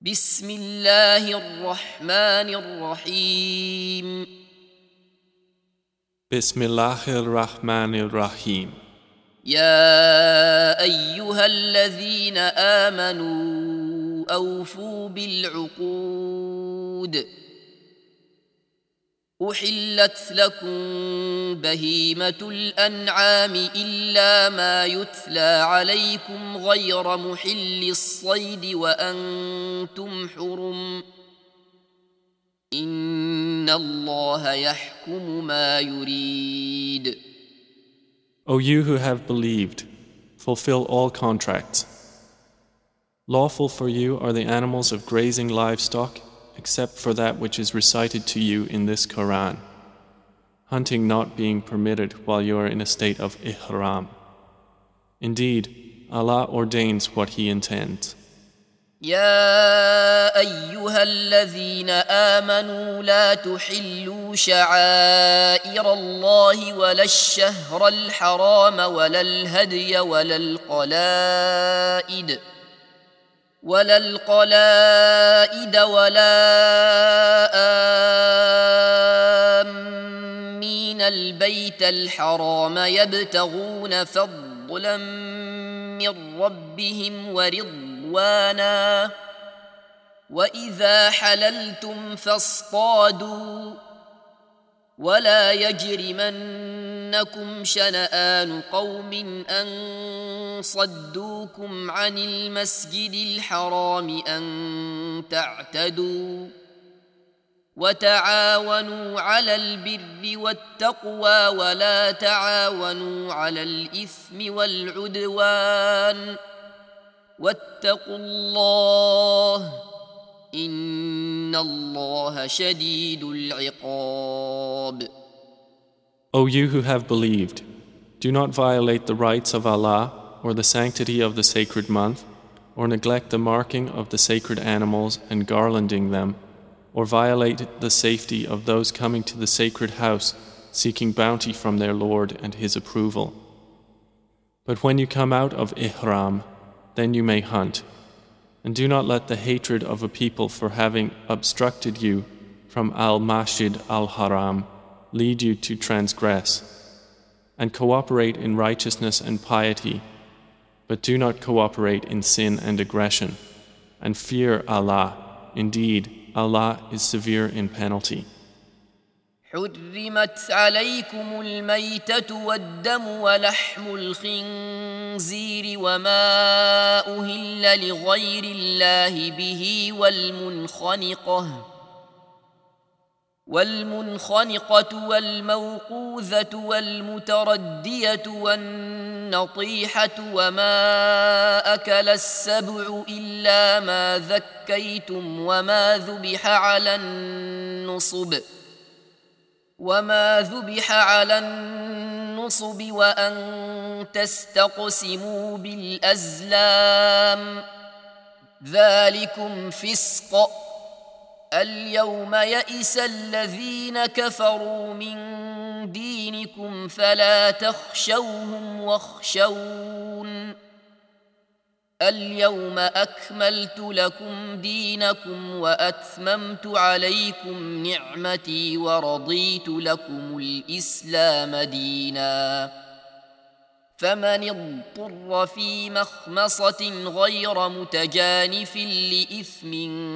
بسم الله الرحمن الرحيم Bismillahir Rahmanir Rahim. يا أيها الذين آمنوا أوفوا بالعقود أحلت لكم بهيمة الأنعام إلا ما يتلى عليكم غير محل الصيد وأنتم حرم إن الله يحكم ما يريد. O you who have believed, fulfill all contracts. Lawful for you are the animals of grazing livestock, except for that which is recited to you in this Quran, hunting not being permitted while you are in a state of ihram. Indeed, Allah ordains what He intends. يا أيها الذين آمنوا لا تحلوا شعائر الله ولا الشهر الحرام ولا الهدي ولا القلائد ولا آمين البيت الحرام يبتغون فضلا من ربهم ورضوانا وإذا حللتم فاصطادوا ولا يجرمنكم شنآن قوم أن صدوكم عن المسجد الحرام أن تعتدوا وتعاونوا على البر والتقوى ولا تعاونوا على الإثم والعدوان واتقوا الله إن الله شديد العقاب. O you who have believed, do not violate the rights of Allah or the sanctity of the sacred month, or neglect the marking of the sacred animals and garlanding them, or violate the safety of those coming to the sacred house seeking bounty from their Lord and His approval. But when you come out of ihram, then you may hunt. And do not let the hatred of a people for having obstructed you from al-Masjid al-Haram lead you to transgress. And cooperate in righteousness and piety, but do not cooperate in sin and aggression. And fear Allah. Indeed, Allah is severe in penalty. حرمت عليكم الميتة والدم ولحم الخنزير وما أهل لغير الله به والمنخنقة والموقوذة والمتردية والنطيحة وما أكل السبع إلا ما ذكيتم وما ذبح على النصب وأن تستقسموا بالأزلام ذلكم فسق. اليوم يئس الذين كفروا من دينكم فلا تخشوهم واخشون اليوم أكملت لكم دينكم وأتممت عليكم نعمتي ورضيت لكم الإسلام دينا فمن اضطر في مخمصة غير متجانف لإثم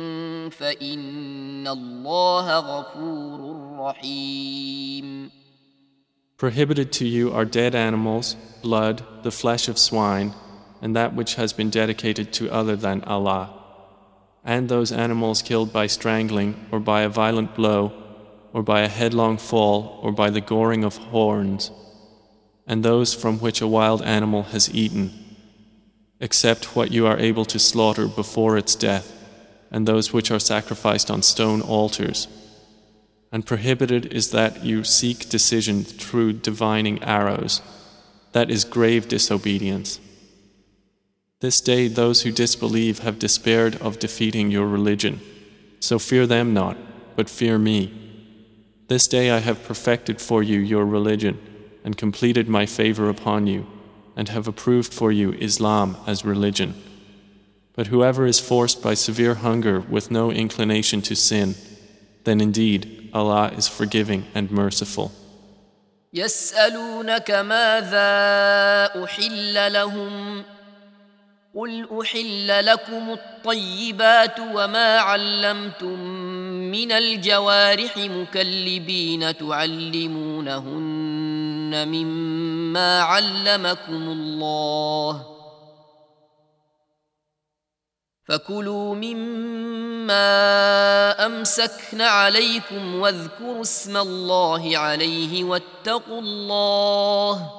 فإن الله غفور رحيم. Prohibited to you are dead animals, blood, the flesh of swine, and that which has been dedicated to other than Allah, and those animals killed by strangling, or by a violent blow, or by a headlong fall, or by the goring of horns, and those from which a wild animal has eaten, except what you are able to slaughter before its death, and those which are sacrificed on stone altars. And prohibited is that you seek decision through divining arrows. That is grave disobedience. This day those who disbelieve have despaired of defeating your religion. So fear them not, but fear me. This day I have perfected for you your religion, and completed my favor upon you, and have approved for you Islam as religion. But whoever is forced by severe hunger with no inclination to sin, then indeed Allah is forgiving and merciful. يسألونك ماذا أحل لهم قل أحل لكم الطيبات وما علمتم من الجوارح مكلبين تعلمونهن مما علمكم الله فكلوا مما أمسكن عليكم واذكروا اسم الله عليه واتقوا الله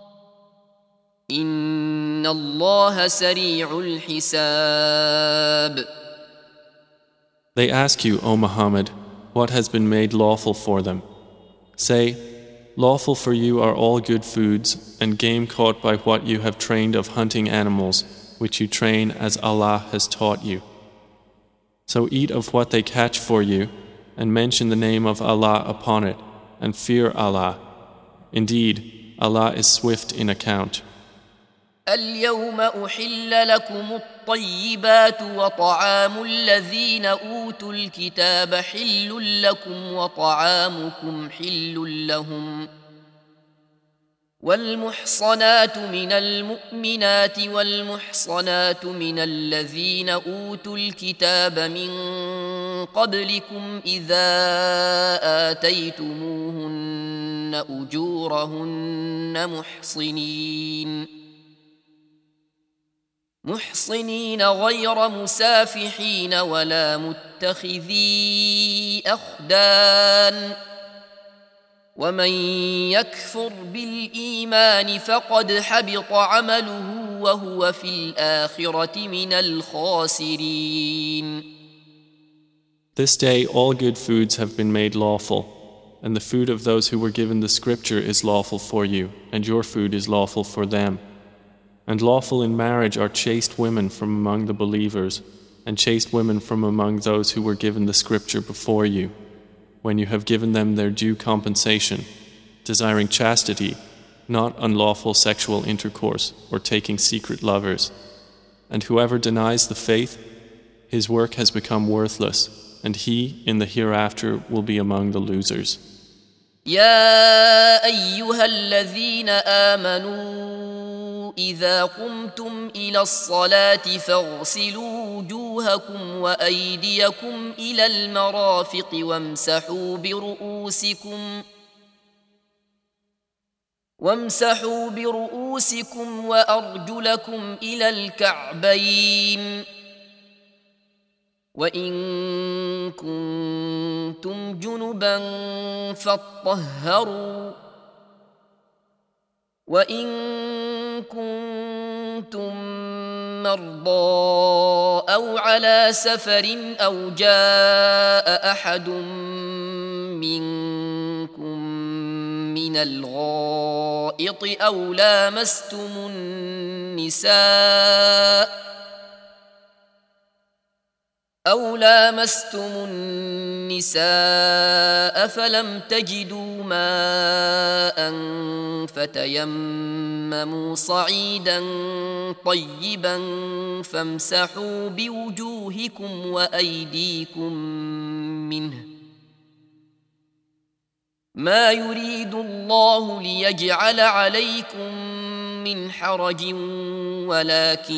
إن الله سريع الحساب. They ask you, O Muhammad, what has been made lawful for them. Say, lawful for you are all good foods and game caught by what you have trained of hunting animals, which you train as Allah has taught you. So eat of what they catch for you, and mention the name of Allah upon it, and fear Allah. Indeed, Allah is swift in account. اليوم أحل لكم الطيبات وطعام الذين أوتوا الكتاب حل لكم وطعامكم حل لهم والمحصنات من المؤمنات والمحصنات من الذين أوتوا الكتاب من قبلكم إذا آتيتموهن أجورهن محصنين غير مسافحين ولا متخذي أخدان ومن يكفر بالإيمان فقد حبط عمله وهو في الآخرة من الخاسرين. This day all good foods have been made lawful, and the food of those who were given the scripture is lawful for you, and your food is lawful for them. And lawful in marriage are chaste women from among the believers, and chaste women from among those who were given the scripture before you, when you have given them their due compensation, desiring chastity, not unlawful sexual intercourse or taking secret lovers. And whoever denies the faith, his work has become worthless, and he in the hereafter will be among the losers. يا أيها الذين آمنوا إذا قمتم إلى الصلاة فاغسلوا وجوهكم وأيديكم إلى المرافق وامسحوا برؤوسكم وأرجلكم إلى الكعبين وإن كنتم جنبا فاطهروا وإن كنتم مرضى أو على سفر أو جاء أحد منكم من الغائط أو لامستم النساء فلم تجدوا ماء فتيمموا صعيدا طيبا فامسحوا بوجوهكم وأيديكم منه ما يريد الله ليجعل عليكم من حرج ولكن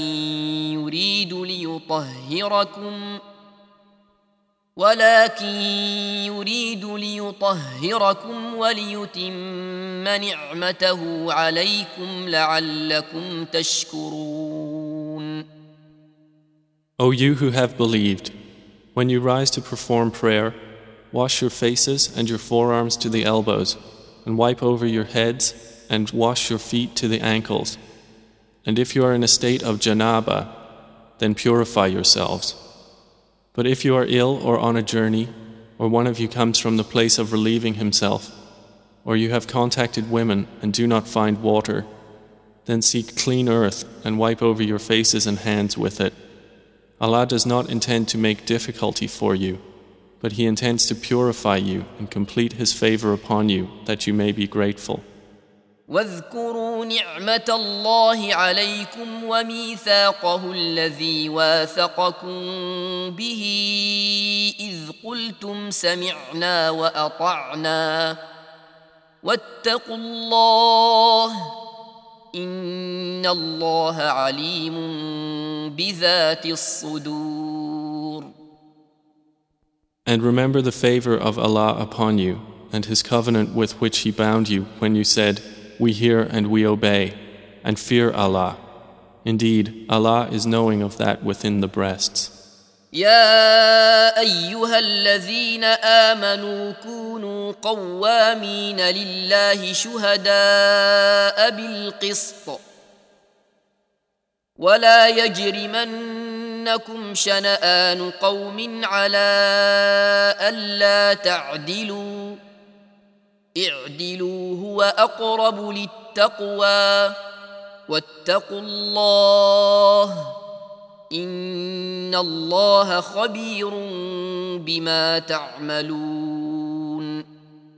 يريد ليطهركم وليتم نعمته عليكم لعلكم تشكرون. O you who have believed, when you rise to perform prayer, wash your faces and your forearms to the elbows, and wipe over your heads, and wash your feet to the ankles. And if you are in a state of janaba, then purify yourselves. But if you are ill or on a journey, or one of you comes from the place of relieving himself, or you have contacted women and do not find water, then seek clean earth and wipe over your faces and hands with it. Allah does not intend to make difficulty for you, but He intends to purify you and complete His favor upon you that you may be grateful. واذكروا نعمة الله عليكم وميثاقه الذي واثقكم به إذ قلتم سمعنا وأطعنا واتقوا الله إن الله عليم بذات الصدور. And remember the favor of Allah upon you and His covenant with which He bound you when you said, "We hear and we obey," and fear Allah. Indeed, Allah is knowing of that within the breasts. يا أيها الذين آمنوا كونوا قوامين لله شهداء بالقسط ولا يجرمنكم شنآن قوم على ألا تعدلوا اعدلوا هو أقرب للتقوى واتقوا الله إن الله خبير بما تعملون.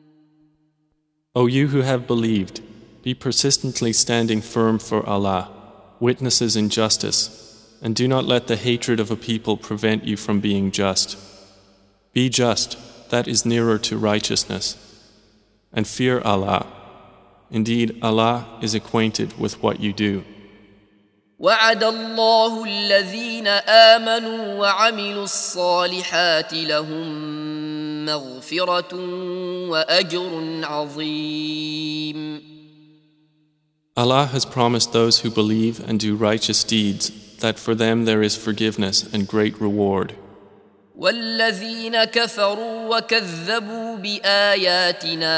O you who have believed, be persistently standing firm for Allah, witnesses in justice, and do not let the hatred of a people prevent you from being just. Be just, that is nearer to righteousness. And fear Allah. Indeed, Allah is acquainted with what you do. وعد الله الذين آمنوا وعملوا الصالحات لهم مغفرة وأجر عظيم. Allah has promised those who believe and do righteous deeds that for them there is forgiveness and great reward. والذين كفروا وكذبوا بآياتنا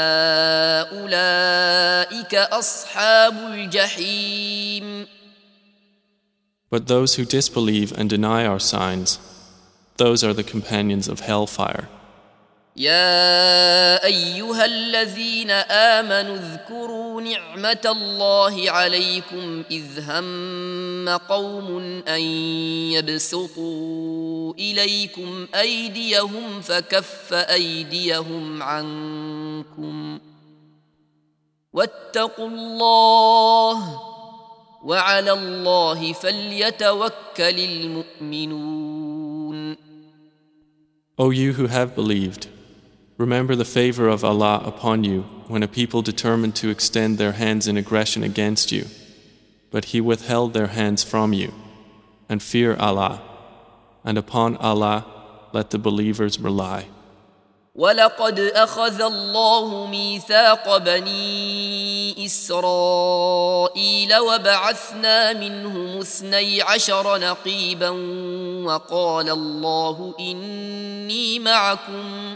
أولئك أصحاب الجحيم. But those who disbelieve and deny our signs, those are the companions of hellfire. يا أيها الذين آمنوا اذكروا نعمة الله عليكم إذ هم قوم أن يبسطوا إليكم أيديهم فكف أيديهم عنكم واتقوا الله وعلى الله فليتوكل المؤمنون. O you who have believed, remember the favor of Allah upon you when a people determined to extend their hands in aggression against you, but He withheld their hands from you, and fear Allah, and upon Allah let the believers rely. ولقد أخذ الله ميثاق بني إسرائيل وبعثنا منهم 12 نقيبا وقال الله إني معكم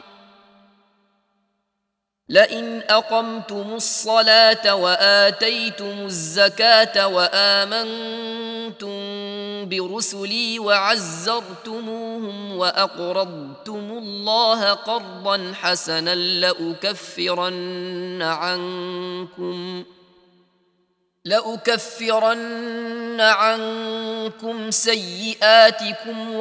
لئن أقمتم الصلاة وآتيتم الزكاة وآمنتم برسلي وعزرتموهم وأقرضتم الله قرضا حسنا لأكفرن عنكم سيئاتكم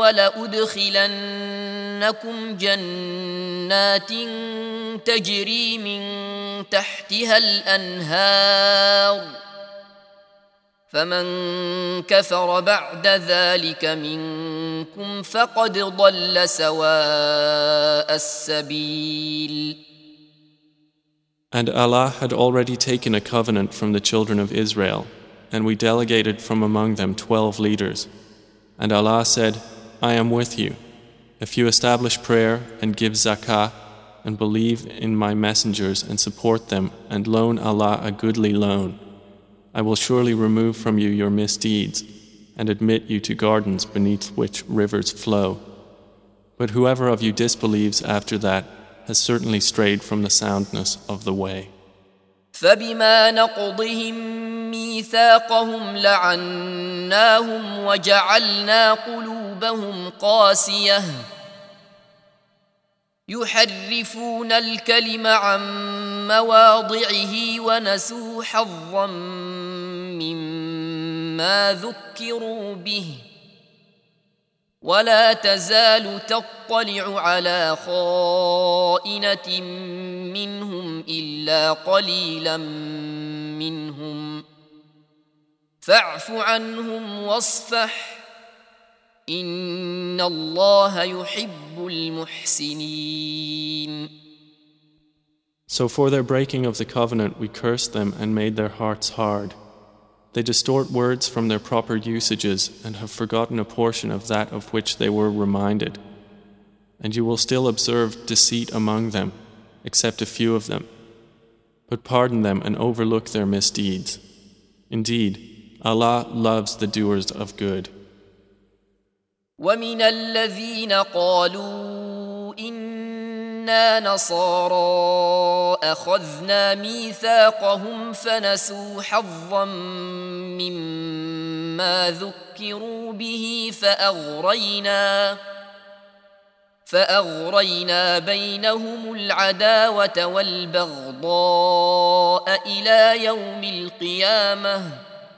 ولأدخلنكم جنات تجري من تحتها الأنهار فمن كفر بعد ذلك منكم فقد ضل سواء السبيل. And Allah had already taken a covenant from the children of Israel, and we delegated from among them 12 leaders. And Allah said, I am with you. If you establish prayer and give zakah, and believe in my messengers and support them, and loan Allah a goodly loan, I will surely remove from you your misdeeds, and admit you to gardens beneath which rivers flow. But whoever of you disbelieves after that has certainly strayed from the soundness of the way. فبما نقضهم ميثاقهم لعناهم وجعلنا قلوبهم قاسية يحرفون الكلم عن مواضعه ونسوا حظا مما ذكروا به ولا تزال تطلع على خائنة منهم إلا قليلا منهم فاعف عنهم واصفح إن الله يحب المحسنين. So for their breaking of the covenant we cursed them and made their hearts hard. They distort words from their proper usages and have forgotten a portion of that of which they were reminded. And you will still observe deceit among them, except a few of them. But pardon them and overlook their misdeeds. Indeed, Allah loves the doers of good. ومن الذين قالوا إنا نصارى أخذنا ميثاقهم فنسوا حظا مما ذكروا به فأغرينا بينهم العداوة والبغضاء إلى يوم القيامة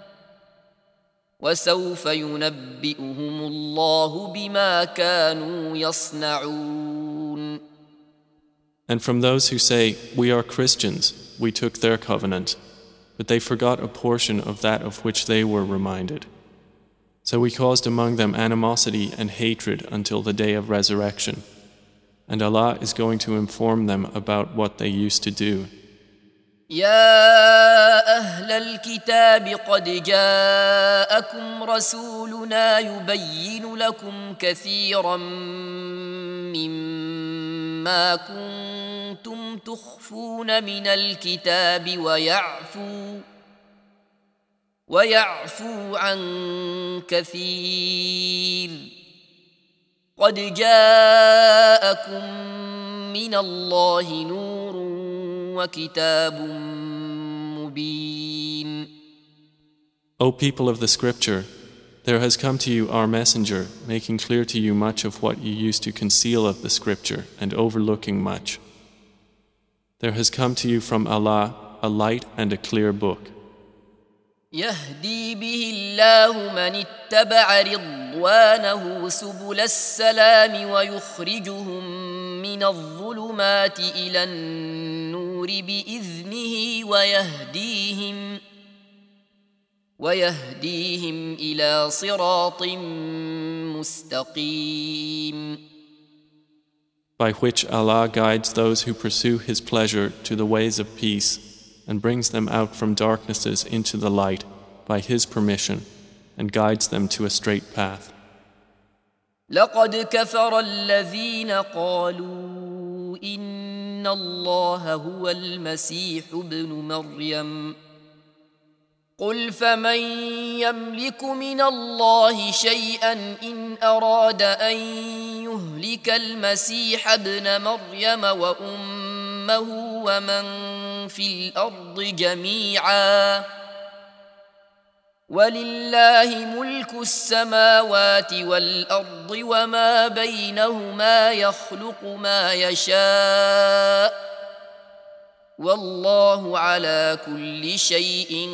وسوف ينبئهم الله بما كانوا يصنعون. And from those who say, "We are Christians," we took their covenant, but they forgot a portion of that of which they were reminded. So we caused among them animosity and hatred until the day of resurrection. And Allah is going to inform them about what they used to do. يا أهل الكتاب قد جاءكم رسولنا يبين لكم كثيرا مما كنتم تخفون من الكتاب ويعفو عن كثير قد جاءكم من الله نور وكتاب مبين. O people of the scripture, there has come to you our messenger, making clear to you much of what you used to conceal of the scripture and overlooking much. There has come to you from Allah a light and a clear book. يهدي به الله من اتبع رضوانه سبل السلام ويخرجهم من الظلمات إلى النور بإذنه ويهديهم إلى صراط مستقيم. By which Allah guides those who pursue His pleasure to the ways of peace and brings them out from darknesses into the light by His permission and guides them to a straight path. لقد كفر الذين قالوا إن الله هو المسيح ابن مريم قل فمن يملك من الله شيئا إن أراد أن يهلك المسيح ابن مريم وأمه ومن في الأرض جميعا ولله ملك السماوات والأرض وما بينهما يخلق ما يشاء والله على كل شيء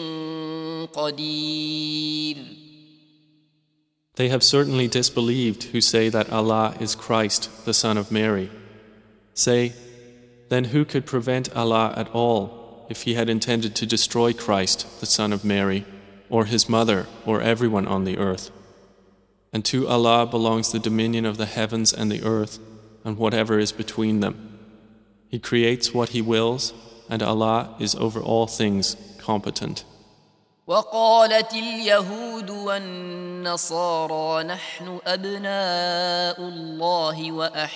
قدير. They have certainly disbelieved who say that Allah is Christ, the Son of Mary. Say, then who could prevent Allah at all if He had intended to destroy Christ, the Son of Mary, or His mother, or everyone on the earth? And to Allah belongs the dominion of the heavens and the earth, and whatever is between them. He creates what He wills, and Allah is over all things competent. وقالت اليهود والنصارى نحن أبناء الله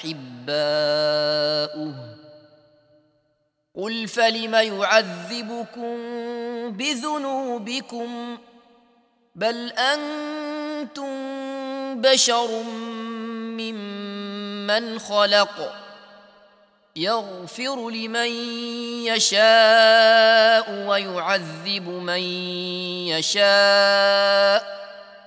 وأحباؤه قل فلم يعذبكم بذنوبكم بل أنتم بشر ممن خلق يغفر لمن يشاء ويعذب من يشاء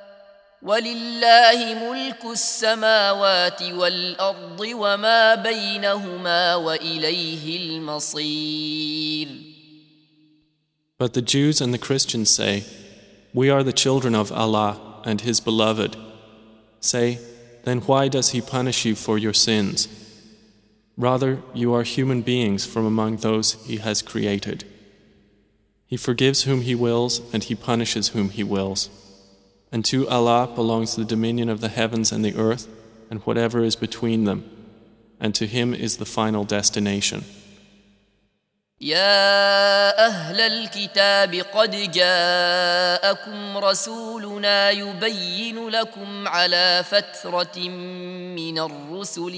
ولله ملك السماوات والأرض وما بينهما وإليه المصير. But the Jews and the Christians say, "We are the children of Allah and His beloved." Say, then why does he punish you for your sins? Rather, you are human beings from among those he has created. He forgives whom he wills, and he punishes whom he wills. And to Allah belongs the dominion of the heavens and the earth, and whatever is between them, and to him is the final destination. يا أهل الكتاب قد جاءكم رسولنا يبين لكم على فترة من الرسل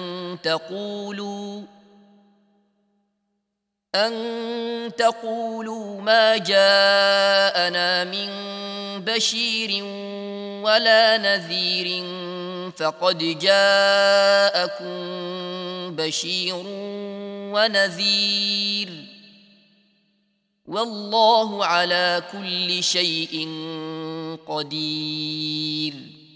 أن تقولوا ما جاءنا من بشير ولا نذير فقد جاءكم بشير ونذير والله على كل شيء قدير.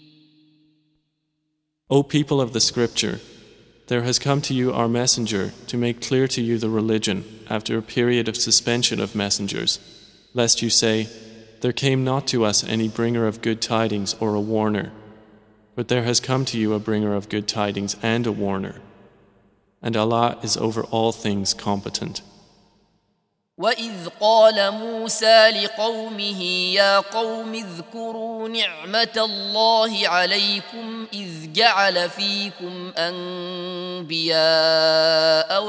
O people of the scripture, there has come to you our messenger to make clear to you the religion after a period of suspension of messengers, lest you say, there came not to us any bringer of good tidings or a warner, but there has come to you a bringer of good tidings and a warner, and Allah is over all things competent. وَإِذْ قَالَ مُوسَى لِقَوْمِهِ يَا قَوْمِ اذْكُرُوا نِعْمَةَ اللَّهِ عَلَيْكُمْ إِذْ جَعَلَ فِيكُمْ أَنْبِيَاءَ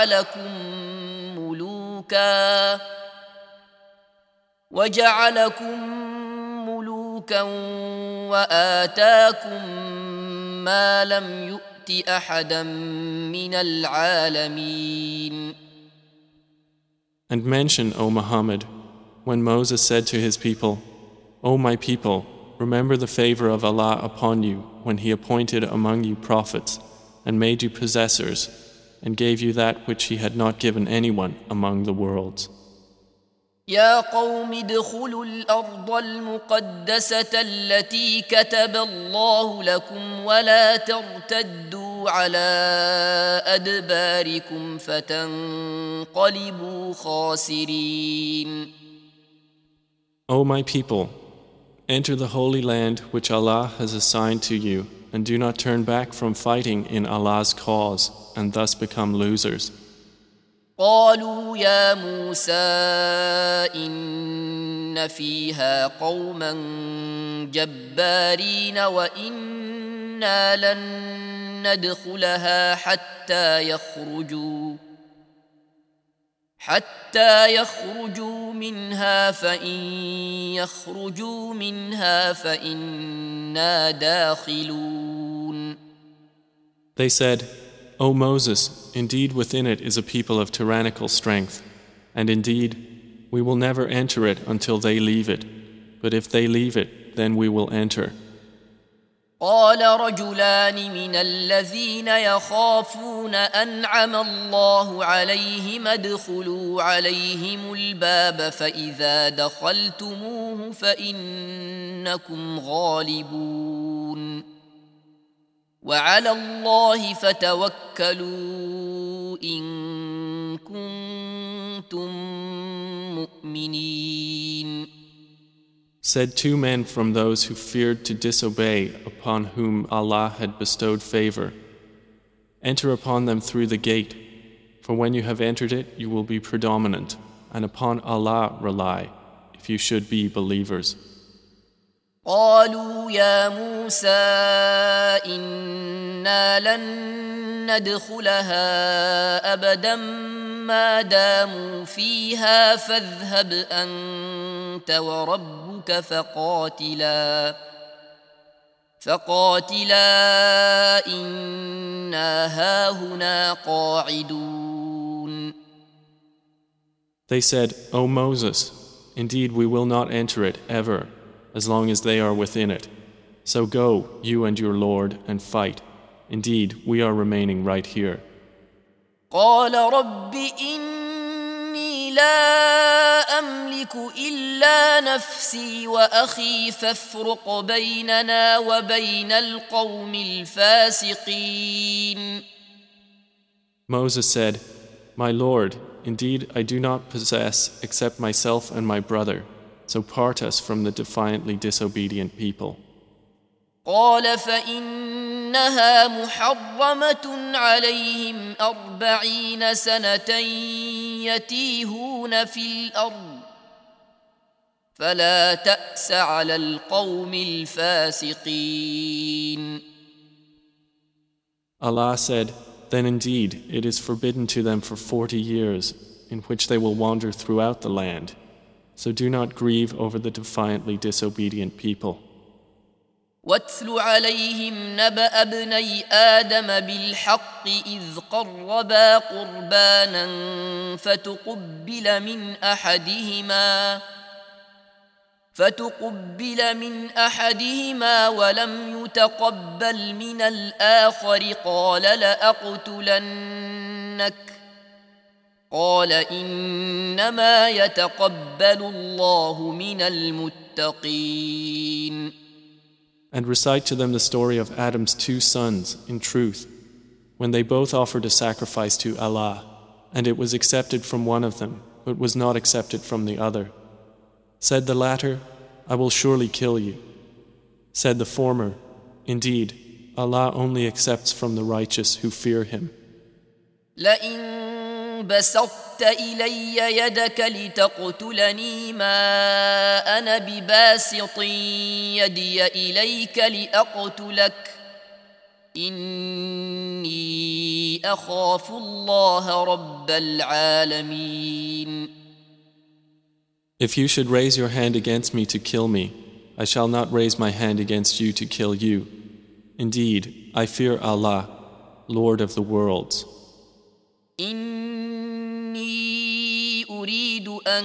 وَجَعَلَكُمْ مُلُوكًا وَآتَاكُمْ مَا لَمْ يُؤْتِ أَحَدًا مِنَ الْعَالَمِينَ. And mention, O Muhammad, when Moses said to his people, O my people, remember the favor of Allah upon you when He appointed among you prophets and made you possessors and gave you that which He had not given anyone among the worlds. يا قوم ادخلوا الأرض المقدسة التي كتب الله لكم ولا ترتدوا على أدباركم فتنقلبوا خاسرين. O my people, enter the holy land which Allah has assigned to you, and do not turn back from fighting in Allah's cause and thus become losers. قالوا يا موسى إن فيها قوما جبارين وإنا لن ندخلها حتى يخرجوا منها فإن يخرجوا منها فإنا داخلون. They said, O Moses, indeed within it is a people of tyrannical strength, and indeed we will never enter it until they leave it, but if they leave it, then we will enter. قال رجلان من الذين يخافون أنعم الله عليهم ادخلوا عليهم الباب فإذا دخلتموه فإنكم غالبون وعلى الله فتوكلوا إن كنتم مؤمنين. Said two men from those who feared to disobey, upon whom Allah had bestowed favor, enter upon them through the gate, for when you have entered it you will be predominant, and upon Allah rely, if you should be believers. قالوا يا موسى إنا لن ندخلها أبدا ما داموا فيها فاذهب أنت وربك فقاتلا إنا هاهنا قاعدون. They said, O Moses, indeed we will not enter it ever, as long as they are within it. So go, you and your Lord, and fight. Indeed, we are remaining right here. قال رب إني لا أملك إلا نفسي وأخي فافرق بيننا وبين القوم الفاسقين. Moses said, My Lord, indeed I do not possess except myself and my brother, so part us from the defiantly disobedient people. قال فإنها محرمة عليهم 40 سنة يتيهون في الأرض فلا تأس على القوم الفاسقين. Allah said, Then indeed it is forbidden to them for 40 years, in which they will wander throughout the land. So do not grieve over the defiantly disobedient people. واتل عليهم نبأ ابني آدم بالحق إذ قربا قربانا فتقبل من أحدهما ولم يتقبل من الآخر قال لأقتلنك قال إنما يتقبل الله من المتقين. And recite to them the story of Adam's 2 sons in truth, when they both offered a sacrifice to Allah, and it was accepted from one of them, but was not accepted from the other. Said the latter, I will surely kill you. Said the former, Indeed, Allah only accepts from the righteous who fear Him. لئن بسطت إلي يدك لتقتلني ما أنا بباسط يدي إليك لأقتلك إني أخاف الله رب العالمين. If you should raise your hand against me to kill me, I shall not raise my hand against you to kill you. Indeed, I fear Allah, Lord of the worlds. إني أريد أن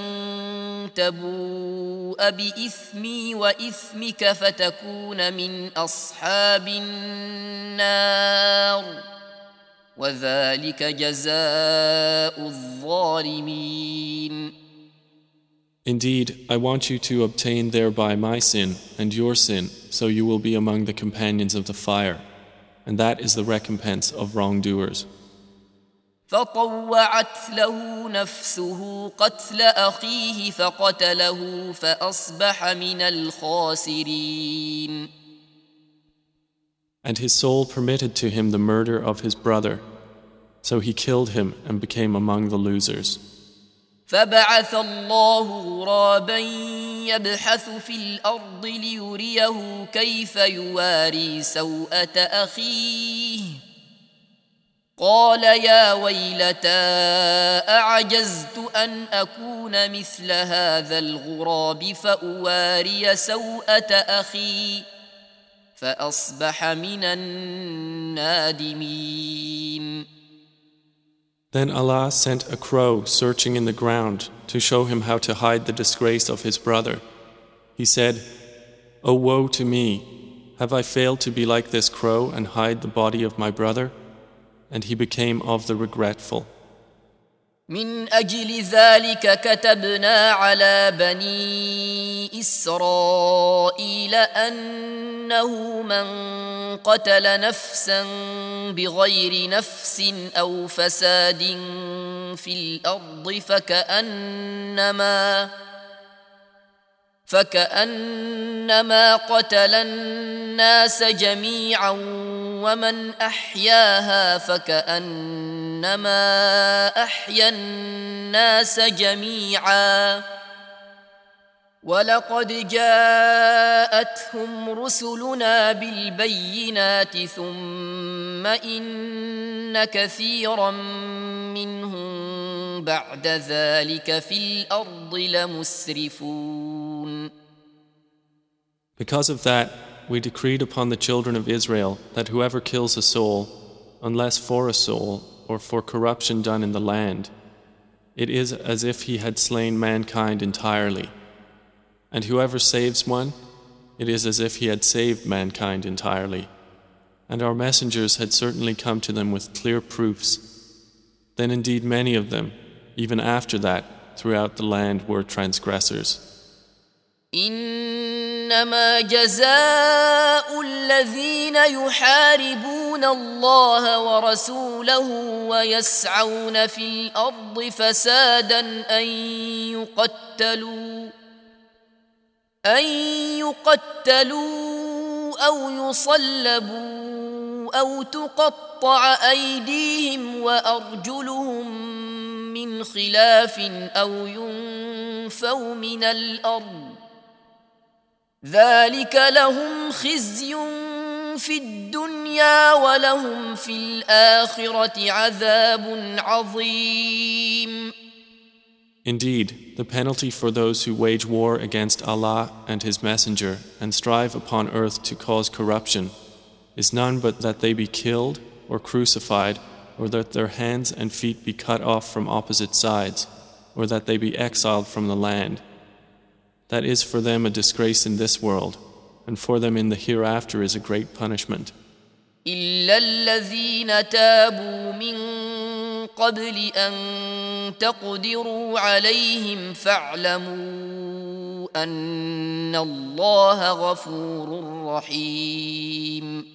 تبوء بإثمي وإثمك فتكون من أصحاب النار وذلك جزاء الظالمين. Indeed, I want you to obtain thereby my sin and your sin, so you will be among the companions of the fire, and that is the recompense of wrongdoers. فطوعت له نفسه قتل أخيه فقتله فأصبح من الخاسرين. And his soul permitted to him the murder of his brother, so he killed him and became among the losers. فبعث الله غرابا يبحث في الأرض ليريه كيف يواري سوءة أخيه قال يا ويلتى أعجزت أن أكون مثل هذا الغراب فأواري سوءة أخي فأصبح من النادمين. Then Allah sent a crow searching in the ground to show him how to hide the disgrace of his brother. He said, "O woe to me! Have I failed to be like this crow and hide the body of my brother?" And he became of the regretful. من أجل ذلك كتبنا على بني إسرائيل أنه من قتل نفسا بغير نفس أو فساد في الأرض فكأنما قتل الناس جميعا ومن أحياها فكأنما أحيا الناس جميعا ولقد جاءتهم رسلنا بالبينات ثم إن كثيرا منهم بعد ذلك في الأرض لمسرفون. Because of that, we decreed upon the children of Israel that whoever kills a soul, unless for a soul or for corruption done in the land, it is as if he had slain mankind entirely. And whoever saves one, it is as if he had saved mankind entirely. And our messengers had certainly come to them with clear proofs. Then indeed many of them, even after that, throughout the land were transgressors. إنما جزاء الذين يحاربون الله ورسوله ويسعون في الأرض فسادا أن يقتلوا أو يصلبوا أو تقطع أيديهم وأرجلهم من خلاف أو ينفوا من الأرض ذلك لهم خزي في الدنيا ولهم في الآخرة عذاب عظيم. Indeed, the penalty for those who wage war against Allah and His Messenger and strive upon earth to cause corruption is none but that they be killed or crucified, or that their hands and feet be cut off from opposite sides, or that they be exiled from the land. That is for them a disgrace in this world, and for them in the hereafter is a great punishment. إلا الذين تابوا من قبل أن تقدروا عليهم فاعلموا أن الله غفور رحيم.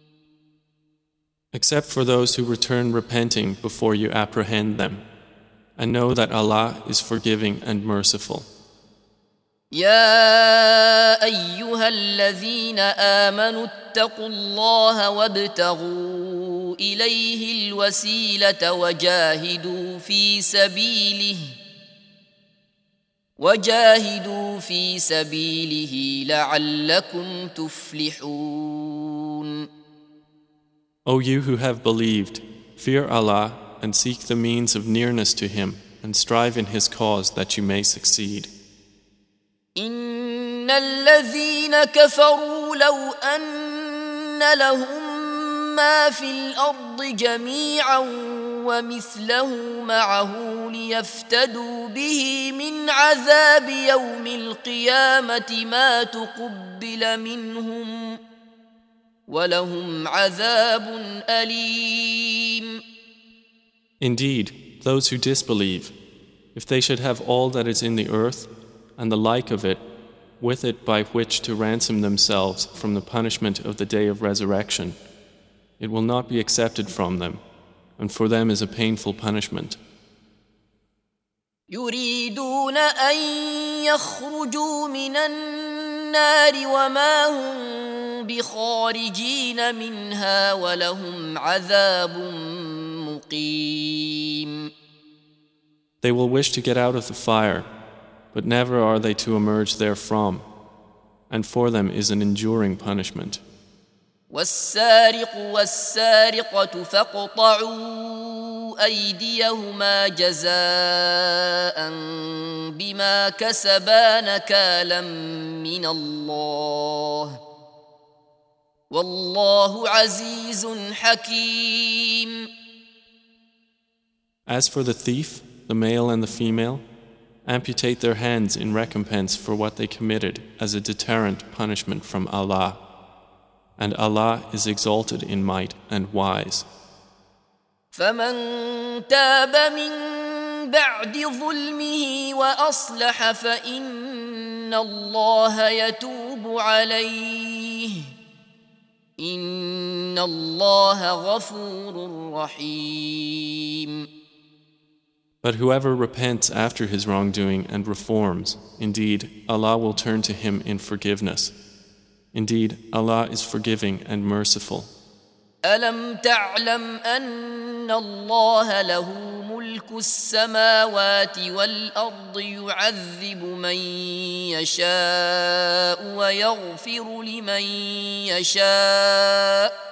Except for those who return repenting before you apprehend them, and know that Allah is forgiving and merciful. يا أيها الذين آمنوا اتقوا الله وابتغوا إليه الوسيلة وجاهدوا في سبيله لعلكم تفلحون. O you who have believed, fear Allah and seek the means of nearness to Him and strive in His cause that you may succeed. إن الذين كفروا لو أن لهم ما في الأرض جميعا ومثله معه ليفتدوا به من عذاب يوم القيامة ما تقبل منهم ولهم عذاب أليم. Indeed, those who disbelieve, if they should have all that is in the earth and the like of it, with it by which to ransom themselves from the punishment of the day of resurrection, it will not be accepted from them, and for them is a painful punishment. يريدون أن يخرجوا من النار وما هم بخارجين منها ولهم عذاب مقيم. They will wish to get out of the fire, but never are they to emerge therefrom, and for them is an enduring punishment. والسارق والسارقة فاقطعوا أيديهما جزاء بما كسبا نكالا من الله والله عزيز حكيم. As for the thief, the male and the female, amputate their hands in recompense for what they committed as a deterrent punishment from Allah. And Allah is exalted in might and wise. فمن تاب من بعد ظلمه وأصلح فإن الله يتوب عليه إن الله غفور رحيم. But whoever repents after his wrongdoing and reforms, indeed, Allah will turn to him in forgiveness. Indeed, Allah is forgiving and merciful. ألم تعلم أن الله له ملك السماوات والأرض يعذب من يشاء ويغفر لمن يشاء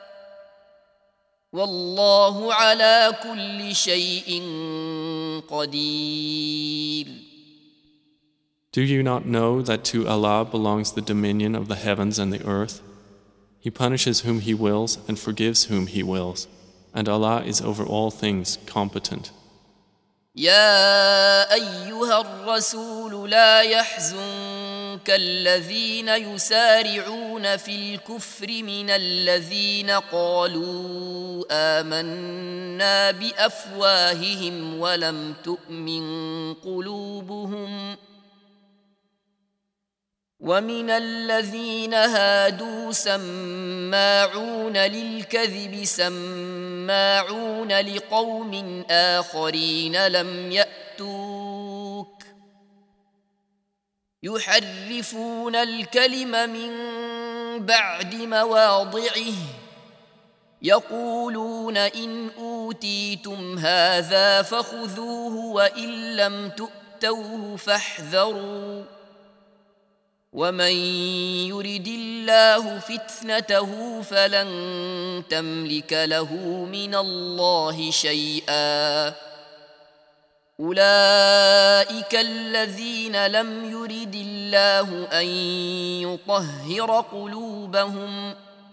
والله على كل شيء قدير. Do you not know that to Allah belongs the dominion of the heavens and the earth? He punishes whom He wills and forgives whom He wills, and Allah is over all things competent. يا أيها الرسول لا يحزنك الذين يسارعون في الكفر من الذين قالوا آمنا بأفواههم ولم تؤمن قلوبهم ومن الذين هادوا سماعون للكذب سماعون لقوم آخرين لم يأتوك يحرفون الكلم من بعد مواضعه يقولون إن أوتيتم هذا فخذوه وإن لم تؤتوه فاحذروا ومن يرد الله فتنته فلن تملك له من الله شيئا أولئك الذين لم يرد الله أن يطهر قلوبهم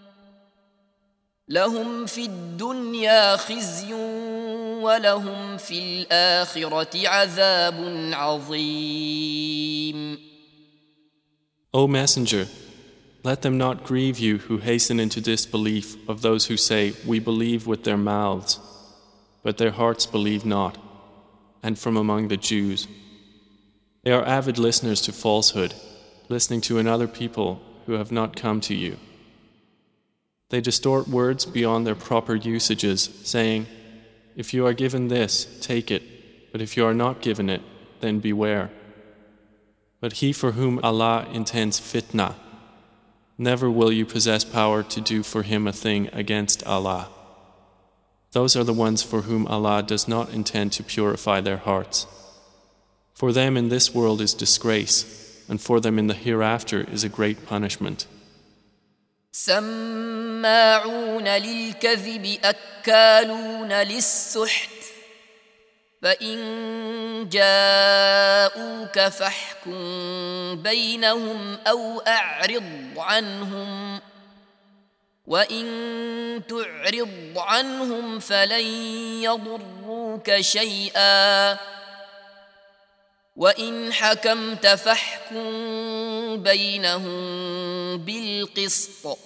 لهم في الدنيا خزي ولهم في الآخرة عذاب عظيم. O Messenger, let them not grieve you who hasten into disbelief of those who say, "We believe with their mouths," but their hearts believe not, and from among the Jews. They are avid listeners to falsehood, listening to another people who have not come to you. They distort words beyond their proper usages, saying, "If you are given this, take it, but if you are not given it, then beware." But he for whom Allah intends fitna, never will you possess power to do for him a thing against Allah. Those are the ones for whom Allah does not intend to purify their hearts. For them in this world is disgrace, and for them in the hereafter is a great punishment. سماعون للكذب أكالون للسحت فإن جاءوك فاحكم بينهم أو أعرض عنهم وإن تعرض عنهم فلن يضروك شيئا وإن حكمت فاحكم بينهم بالقسط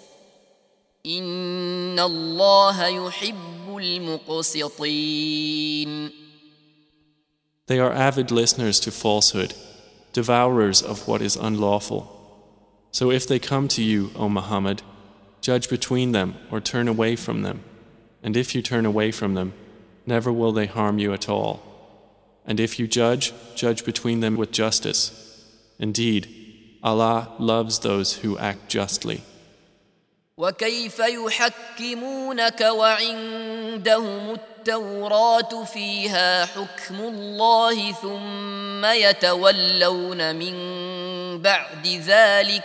إن الله يحب المقسطين. They are avid listeners to falsehood, devourers of what is unlawful. So if they come to you, O Muhammad, judge between them or turn away from them. And if you turn away from them, never will they harm you at all. And if you judge, judge between them with justice. Indeed, Allah loves those who act justly. وكيف يحكمونك وعندهم التوراة فيها حكم الله ثم يتولون من بعد ذلك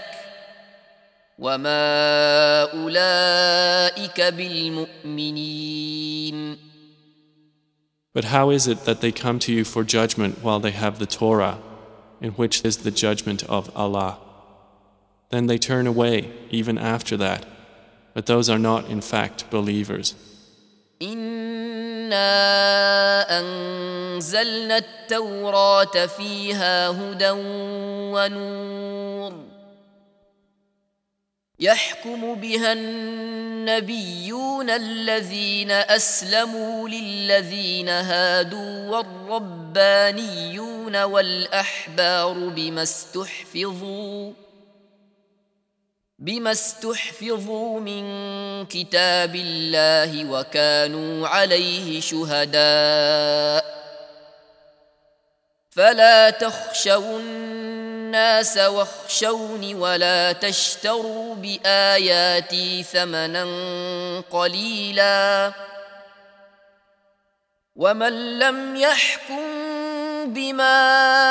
وما أولئك بالمؤمنين. But how is it that they come to you for judgment while they have the Torah, in which is the judgment of Allah? Then they turn away even after that, but those are not in fact believers. إنا أنزلنا التوراة فيها هدى ونور يحكم بها النبيون الذين أسلموا للذين هادوا والربانيون والأحبار بما استحفظوا من كتاب الله وكانوا عليه شهداء فلا تخشوا الناس واخشوني ولا تشتروا بآياتي ثمنا قليلا ومن لم يحكم بما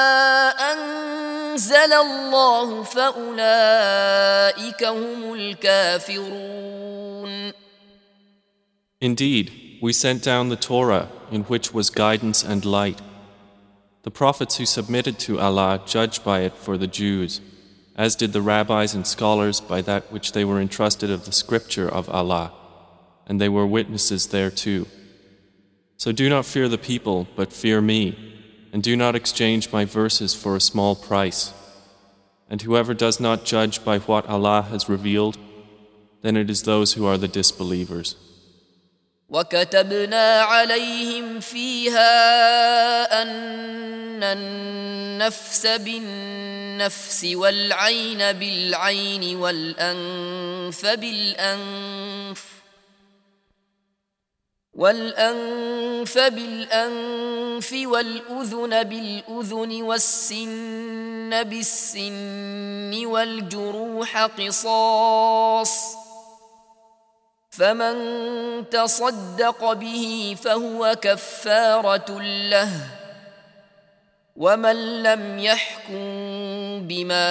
أنزل الله فأولئك هم الكافرون. Indeed, we sent down the Torah in which was guidance and light. The prophets who submitted to Allah judged by it for the Jews, as did the rabbis and scholars by that which they were entrusted of the scripture of Allah, and they were witnesses thereto. So do not fear the people, but fear me, and do not exchange my verses for a small price. And whoever does not judge by what Allah has revealed, then it is those who are the disbelievers. وكتبنا عليهم فيها أن النفس بالنفس والعين بالعين والأنف بالأنف والأنف بالأنف والأذن بالأذن والسن بالسن والجروح قصاص، فمن تصدق به فهو كفارة له، ومن لم يحكم بما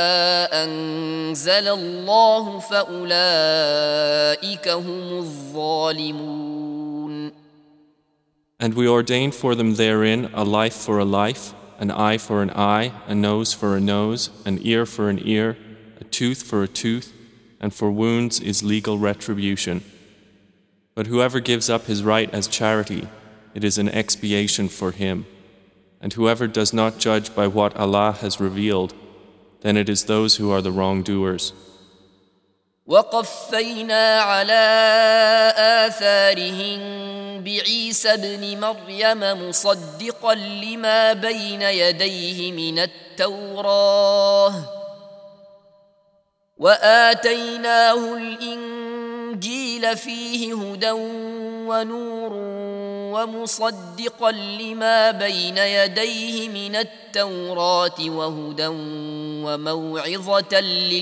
أنزل الله فأولئك هم الظالمون. And we ordained for them therein a life for a life, an eye for an eye, a nose for a nose, an ear for an ear, a tooth for a tooth, and for wounds is legal retribution. But whoever gives up his right as charity, it is an expiation for him. And whoever does not judge by what Allah has revealed, then it is those who are the wrongdoers. وقفينا على آثارهم بعيسى ابن مريم مصدقا لما بين يديه من التوراة وآتيناه الإنجيل فيه هدى ونور ومصدقا لما بين يديه من التوراة وهدى وموعظة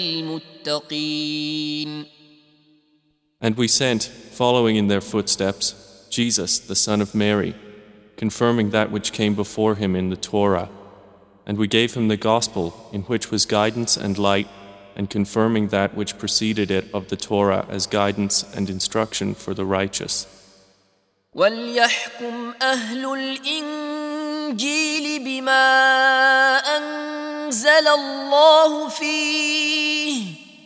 للمتقين. And we sent, following in their footsteps, Jesus, the son of Mary, confirming that which came before him in the Torah. And we gave him the gospel, in which was guidance and light, and confirming that which preceded it of the Torah as guidance and instruction for the righteous. وَلْيَحْكُمْ أَهْلُ الْإِنْجِيلِ بِمَا أَنزَلَ اللَّهُ فِيهِ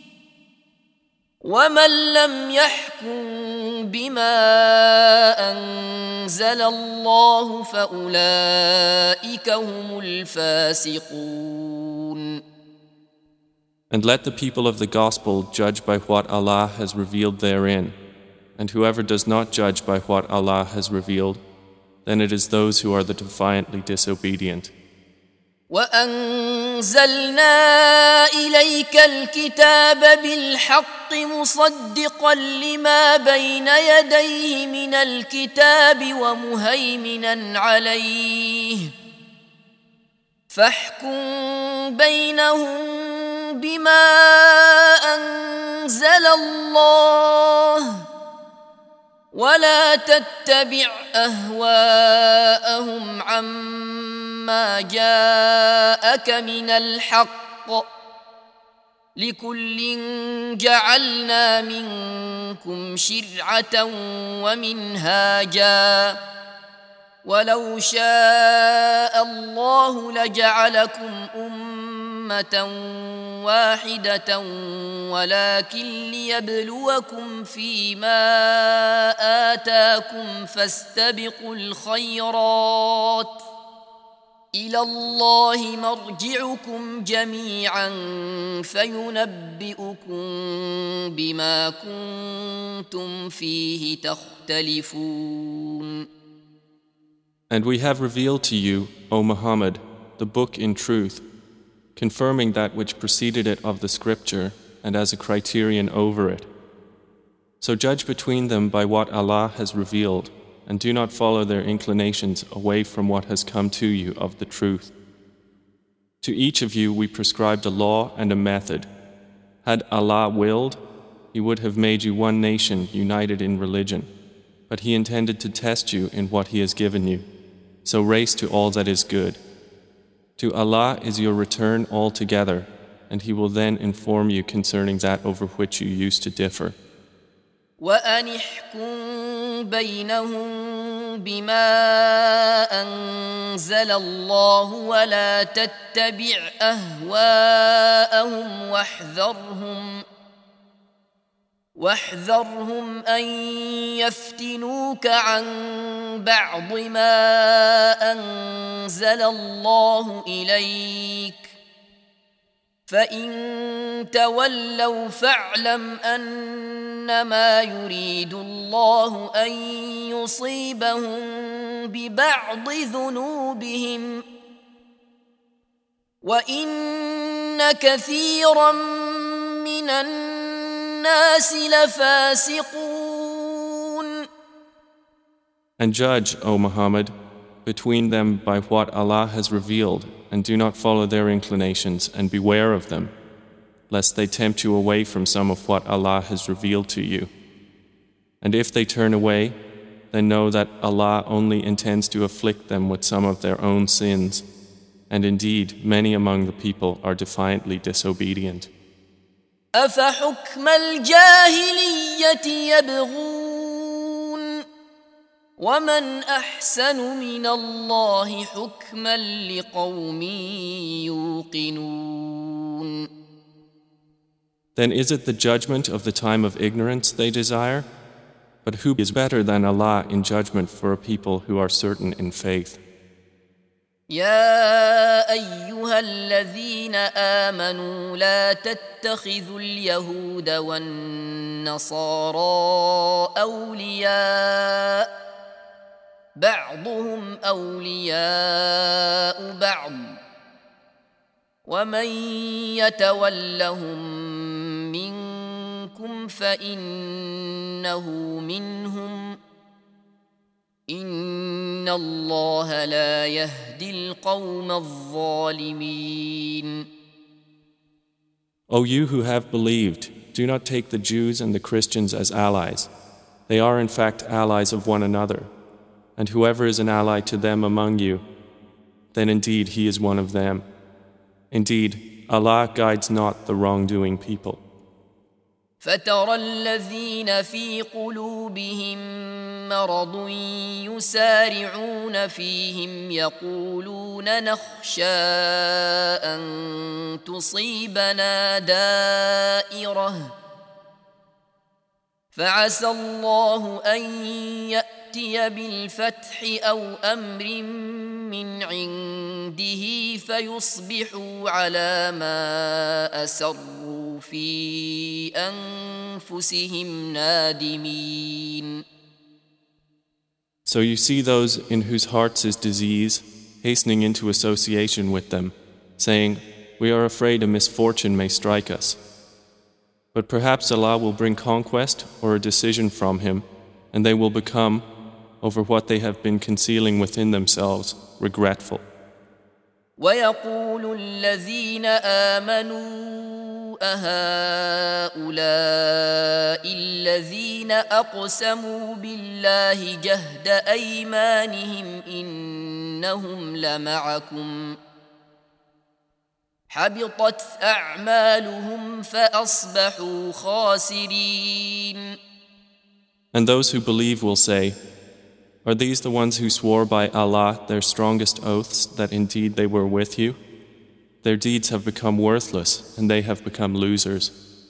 وَمَنْ لَمْ يَحْكُمْ بِمَا أَنزَلَ اللَّهُ فَأُولَئِكَ هُمُ الْفَاسِقُونَ. And let the people of the gospel judge by what Allah has revealed therein. And whoever does not judge by what Allah has revealed, then it is those who are the defiantly disobedient. وَأَنزَلْنَا إِلَيْكَ الْكِتَابَ بِالْحَقِّ مُصَدِّقًا لِمَا بَيْنَ يَدَيْهِ مِنَ الْكِتَابِ وَمُهَيْمِنًا عَلَيْهِ فَاحْكُم بَيْنَهُم بِمَا أَنزَلَ اللَّهُ ولا تتبع أهواءهم عما جاءك من الحق لكل جعلنا منكم شرعة ومنهاجا ولو شاء الله لجعلكم أمة واحدة ولكن ليبلوكم فيما آتاكم فاستبقوا الخيرات إلى الله مرجعكم جميعا فينبئكم بما كنتم فيه تختلفون. And we have revealed to you, O Muhammad, the book in truth, confirming that which preceded it of the scripture and as a criterion over it. So judge between them by what Allah has revealed, and do not follow their inclinations away from what has come to you of the truth. To each of you we prescribed a law and a method. Had Allah willed, He would have made you one nation united in religion, but He intended to test you in what He has given you. So race to all that is good. To Allah is your return altogether, and He will then inform you concerning that over which you used to differ. وَأَنِ احْكُم بَيْنَهُم بِمَا أَنزَلَ اللَّهُ وَلَا تَتَّبِعْ أَهْوَاءَهُمْ واحذرهم أن يفتنوك عن بعض ما أنزل الله إليك فإن تولوا فاعلم أنما يريد الله أن يصيبهم ببعض ذنوبهم وإن كثيرا من الناس لفاسقون. And judge, O Muhammad, between them by what Allah has revealed, and do not follow their inclinations, and beware of them, lest they tempt you away from some of what Allah has revealed to you. And if they turn away, then know that Allah only intends to afflict them with some of their own sins, and indeed many among the people are defiantly disobedient. أفحكم الجاهلية يبغون ومن أحسن من الله حكما لقوم يوقنون. Then is it the judgment of the time of ignorance they desire? But who is better than Allah in judgment for a people who are certain in faith? يا أيها الذين آمنوا لا تتخذوا اليهود والنصارى أولياء بعضهم أولياء بعض ومن يتولهم منكم فإنه منهم إن الله لا يهدي القوم الظالمين. O you who have believed, do not take the Jews and the Christians as allies. They are in fact allies of one another. And whoever is an ally to them among you, then indeed he is one of them. Indeed, Allah guides not the wrongdoing people. فترى الذين في قلوبهم مرض يسارعون فيهم يقولون نخشى أن تصيبنا دائرة فعسى الله أن يأتي بالفتح أو أمر من عنده فيصبحوا على ما أسروا في أنفسهم نادمين. So you see those in whose hearts is disease hastening into association with them, saying, "We are afraid a misfortune may strike us." But perhaps Allah will bring conquest or a decision from Him, and they will become, over what they have been concealing within themselves, regretful. ويقول الذين آمنوا أهؤلاء الذين أقسموا بالله جهد أيمانهم إنهم لمعكم حبطت أعمالهم فأصبحوا خاسرين. And those who believe will say, "Are these the ones who swore by Allah their strongest oaths that indeed they were with you? Their deeds have become worthless and they have become losers."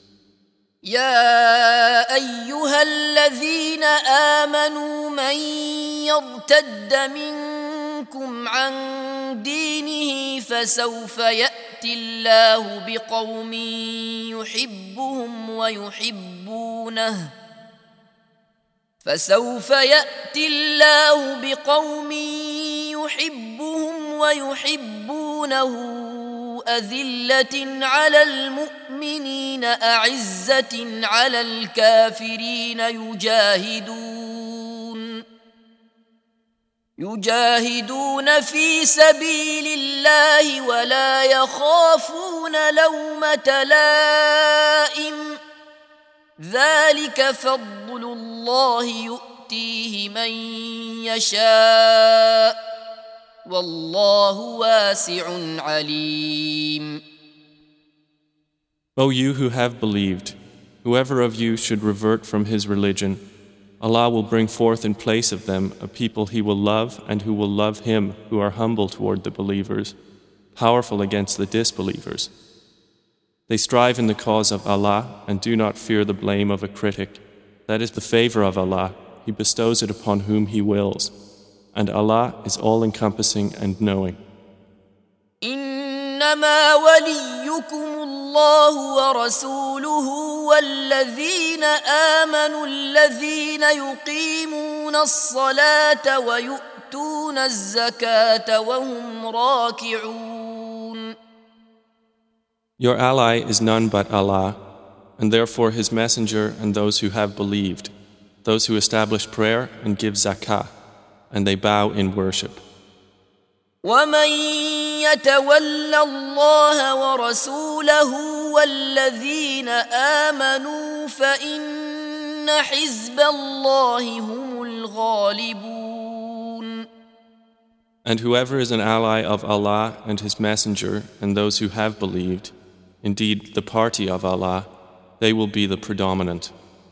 يا أيها الذين آمنوا من يرتد منكم عن دينه فسوف يأتي الله بقوم يحبهم ويحبونه أذلة على المؤمنين أعزة على الكافرين يجاهدون في سبيل الله ولا يخافون لومة لائم ذلك فضل الله يؤتيه من يشاء والله واسع عليم. O you who have believed, whoever of you should revert from his religion, Allah will bring forth in place of them a people He will love and who will love Him, who are humble toward the believers, powerful against the disbelievers. They strive in the cause of Allah and do not fear the blame of a critic. That is the favor of Allah. He bestows it upon whom He wills. And Allah is all-encompassing and knowing. إنما وليكم الله ورسوله والذين آمنوا الذين يقيمون الصلاة ويؤتون الزكاة وهم راكعون. Your ally is none but Allah, and therefore His messenger and those who have believed, those who establish prayer and give zakah, and they bow in worship. ومن يتول الله ورسوله والذين آمنوا فإن حزب الله هم الغالبون. And whoever is an ally of Allah and His Messenger and those who have believed, indeed the party of Allah, they will be the predominant.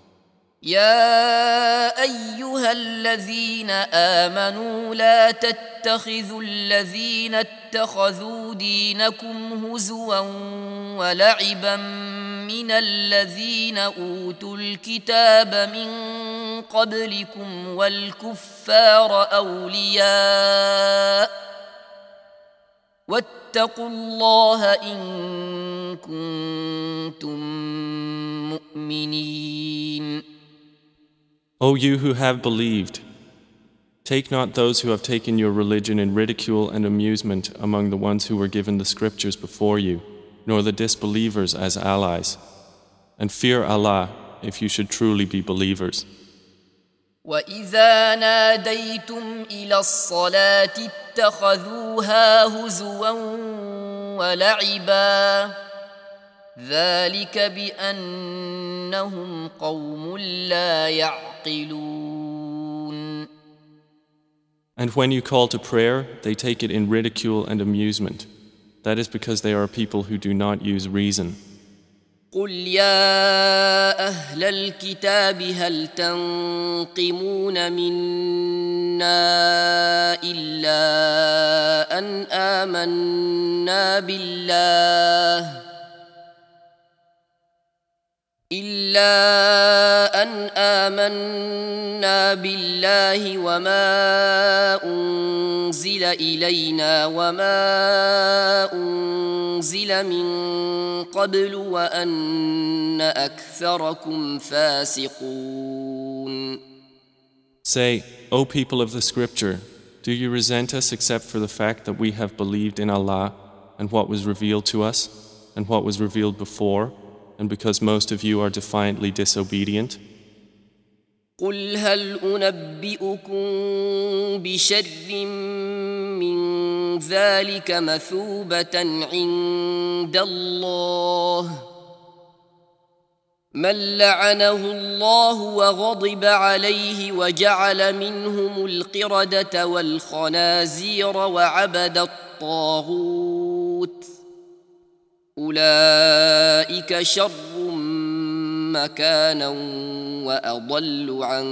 يا أيها الذين آمنوا لا تتخذوا الذين اتخذوا دينكم هزوا ولعبا من الذين أوتوا الكتاب من قبلكم والكفار أولياء واتقوا الله إن كنتم مؤمنين. O you who have believed, take not those who have taken your religion in ridicule and amusement among the ones who were given the scriptures before you, nor the disbelievers as allies, and fear Allah if you should truly be believers. وَإِذَا نَادَيْتُمْ إِلَى الصَّلَاةِ اتَّخَذُوهَا هُزُوًا وَلَعِبًا ذلك بأنهم قوم لا يعقلون. And when you call to prayer, they take it in ridicule and amusement. That is because they are people who do not use reason. قل يا أهل الكتاب هل تنقمون منا إلا أن آمنا بالله وما أنزل إلينا وما أنزل من قبل وأن أكثركم فاسقون. Say, O people of the scripture, do you resent us except for the fact that we have believed in Allah and what was revealed to us and what was revealed before, and because most of you are defiantly disobedient? قل هل أنبئكم بشر من ذلك مثوبة عند الله من لعنه الله وغضب عليه وجعل منهم القردة والخنازير وعبد الطاغوت أولئك شر مكانا وأضل عن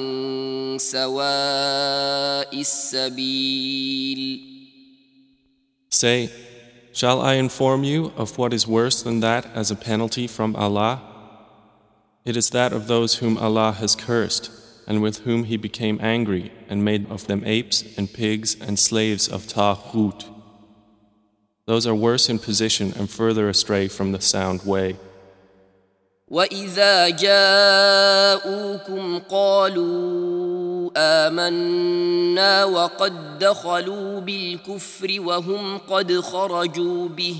سواء السبيل. Say, shall I inform you of what is worse than that as a penalty from Allah? It is that of those whom Allah has cursed and with whom He became angry and made of them apes and pigs and slaves of Taghut. Those are worse in position and further astray from the sound way. وَإِذَا جَاءُوكُمْ قَالُوا آمَنَّا وَقَدْ دَخَلُوا بِالْكُفْرِ وَهُمْ قَدْ خَرَجُوا بِهِ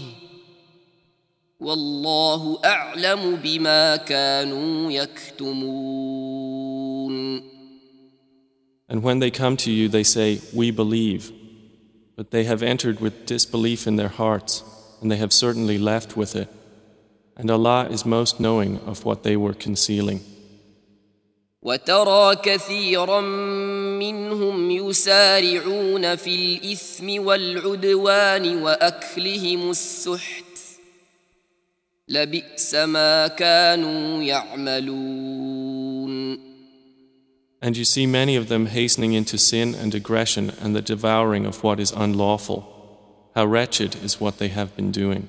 وَاللَّهُ أَعْلَمُ بِمَا كَانُوا يَكْتُمُونَ. And when they come to you, they say, "We believe," but they have entered with disbelief in their hearts, and they have certainly left with it. And Allah is most knowing of what they were concealing. وَتَرَى كَثِيرًا مِّنْهُمْ يُسَارِعُونَ فِي الْإِثْمِ وَالْعُدْوَانِ وَأَكْلِهِمُ السُّحْتَ لَبِئْسَ مَا كَانُوا يَعْمَلُونَ. And you see many of them hastening into sin and aggression and the devouring of what is unlawful. How wretched is what they have been doing.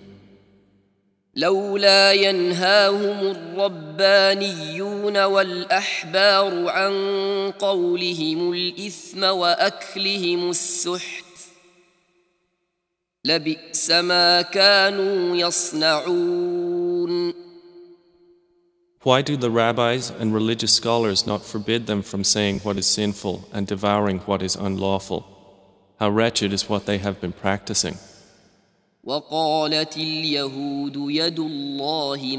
لولا ينهاهم الربانيون والأحبار عن قولهم الإثم وأكلهم السحت لبئس ما كانوا يصنعون. Why do the rabbis and religious scholars not forbid them from saying what is sinful and devouring what is unlawful? How wretched is what they have been practicing. وقالت اليهود يد الله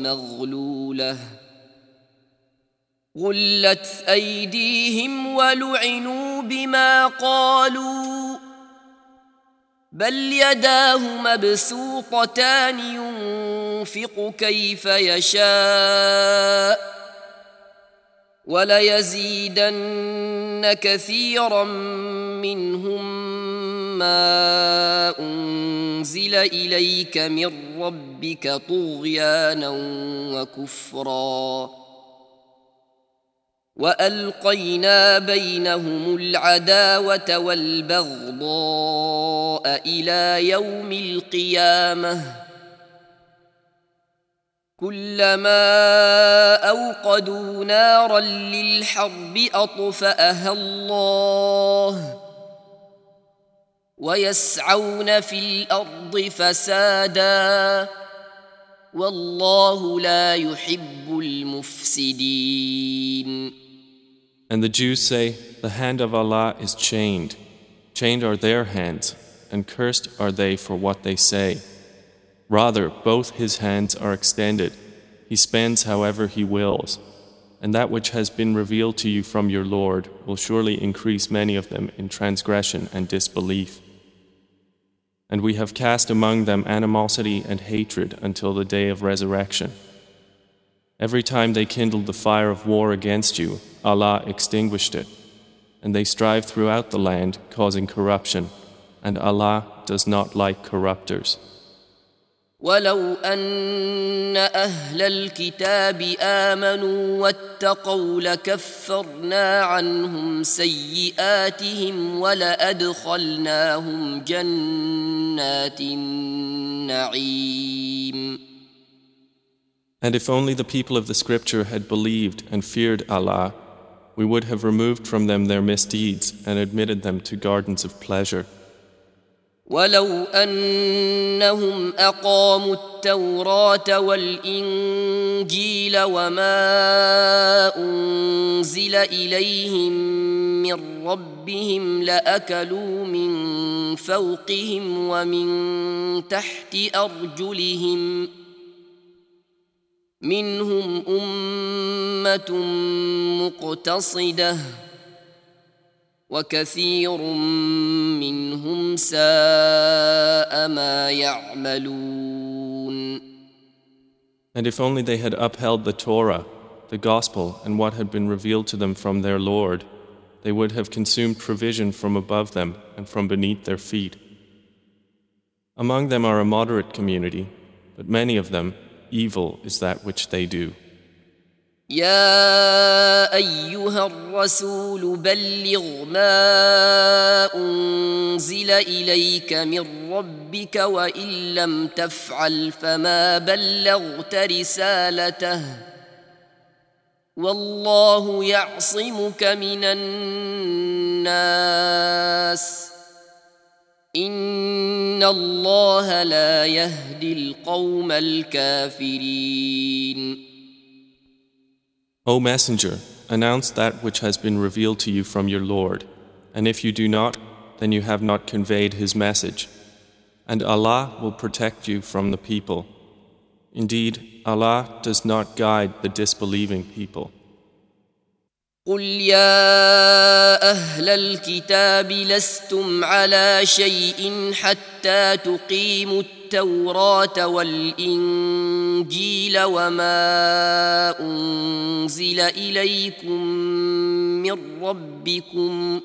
مغلولة غلت أيديهم ولعنوا بما قالوا بل يداه مبسوطتان ينفق كيف يشاء وليزيدن كثيرا منهم ما أنزل إليك من ربك طغيانا وكفرا وألقينا بينهم العداوة والبغضاء إلى يوم القيامة كلما أوقدوا نارا للحرب أطفأها الله ويسعون في الأرض فسادا والله لا يحب المفسدين. And the Jews say, the hand of Allah is chained. Chained are their hands, and cursed are they for what they say. Rather, both his hands are extended. He spends however he wills. And that which has been revealed to you from your Lord will surely increase many of them in transgression and disbelief. And we have cast among them animosity and hatred until the day of resurrection. Every time they kindled the fire of war against you, Allah extinguished it. And they strive throughout the land, causing corruption. And Allah does not like corruptors. ولو أن أهل الكتاب آمنوا واتقوا لكفرنا عنهم سيئاتهم ولأدخلناهم جنات النعيم. And if only the people of the scripture had believed and feared Allah, we would have removed from them their misdeeds and admitted them to gardens of pleasure. ولو أنهم أقاموا التوراة والإنجيل وما أنزل إليهم من ربهم لأكلوا من فوقهم ومن تحت أرجلهم منهم أمة مقتصدة وكثير منهم ساء ما يعملون. And if only they had upheld the Torah, the Gospel, and what had been revealed to them from their Lord, they would have consumed provision from above them and from beneath their feet. Among them are a moderate community, but many of them, evil is that which they do. يا أيها الرسول بلغ ما أنزل إليك من ربك وإن لم تفعل فما بلغت رسالته والله يعصمك من الناس إن الله لا يهدي القوم الكافرين. O Messenger, announce that which has been revealed to you from your Lord, and if you do not, then you have not conveyed His message. And Allah will protect you from the people. Indeed, Allah does not guide the disbelieving people. قل يا أهل الكتاب لستم على شيء حتى تقيموا التوراة والإنجيل وما أنزل إليكم من ربكم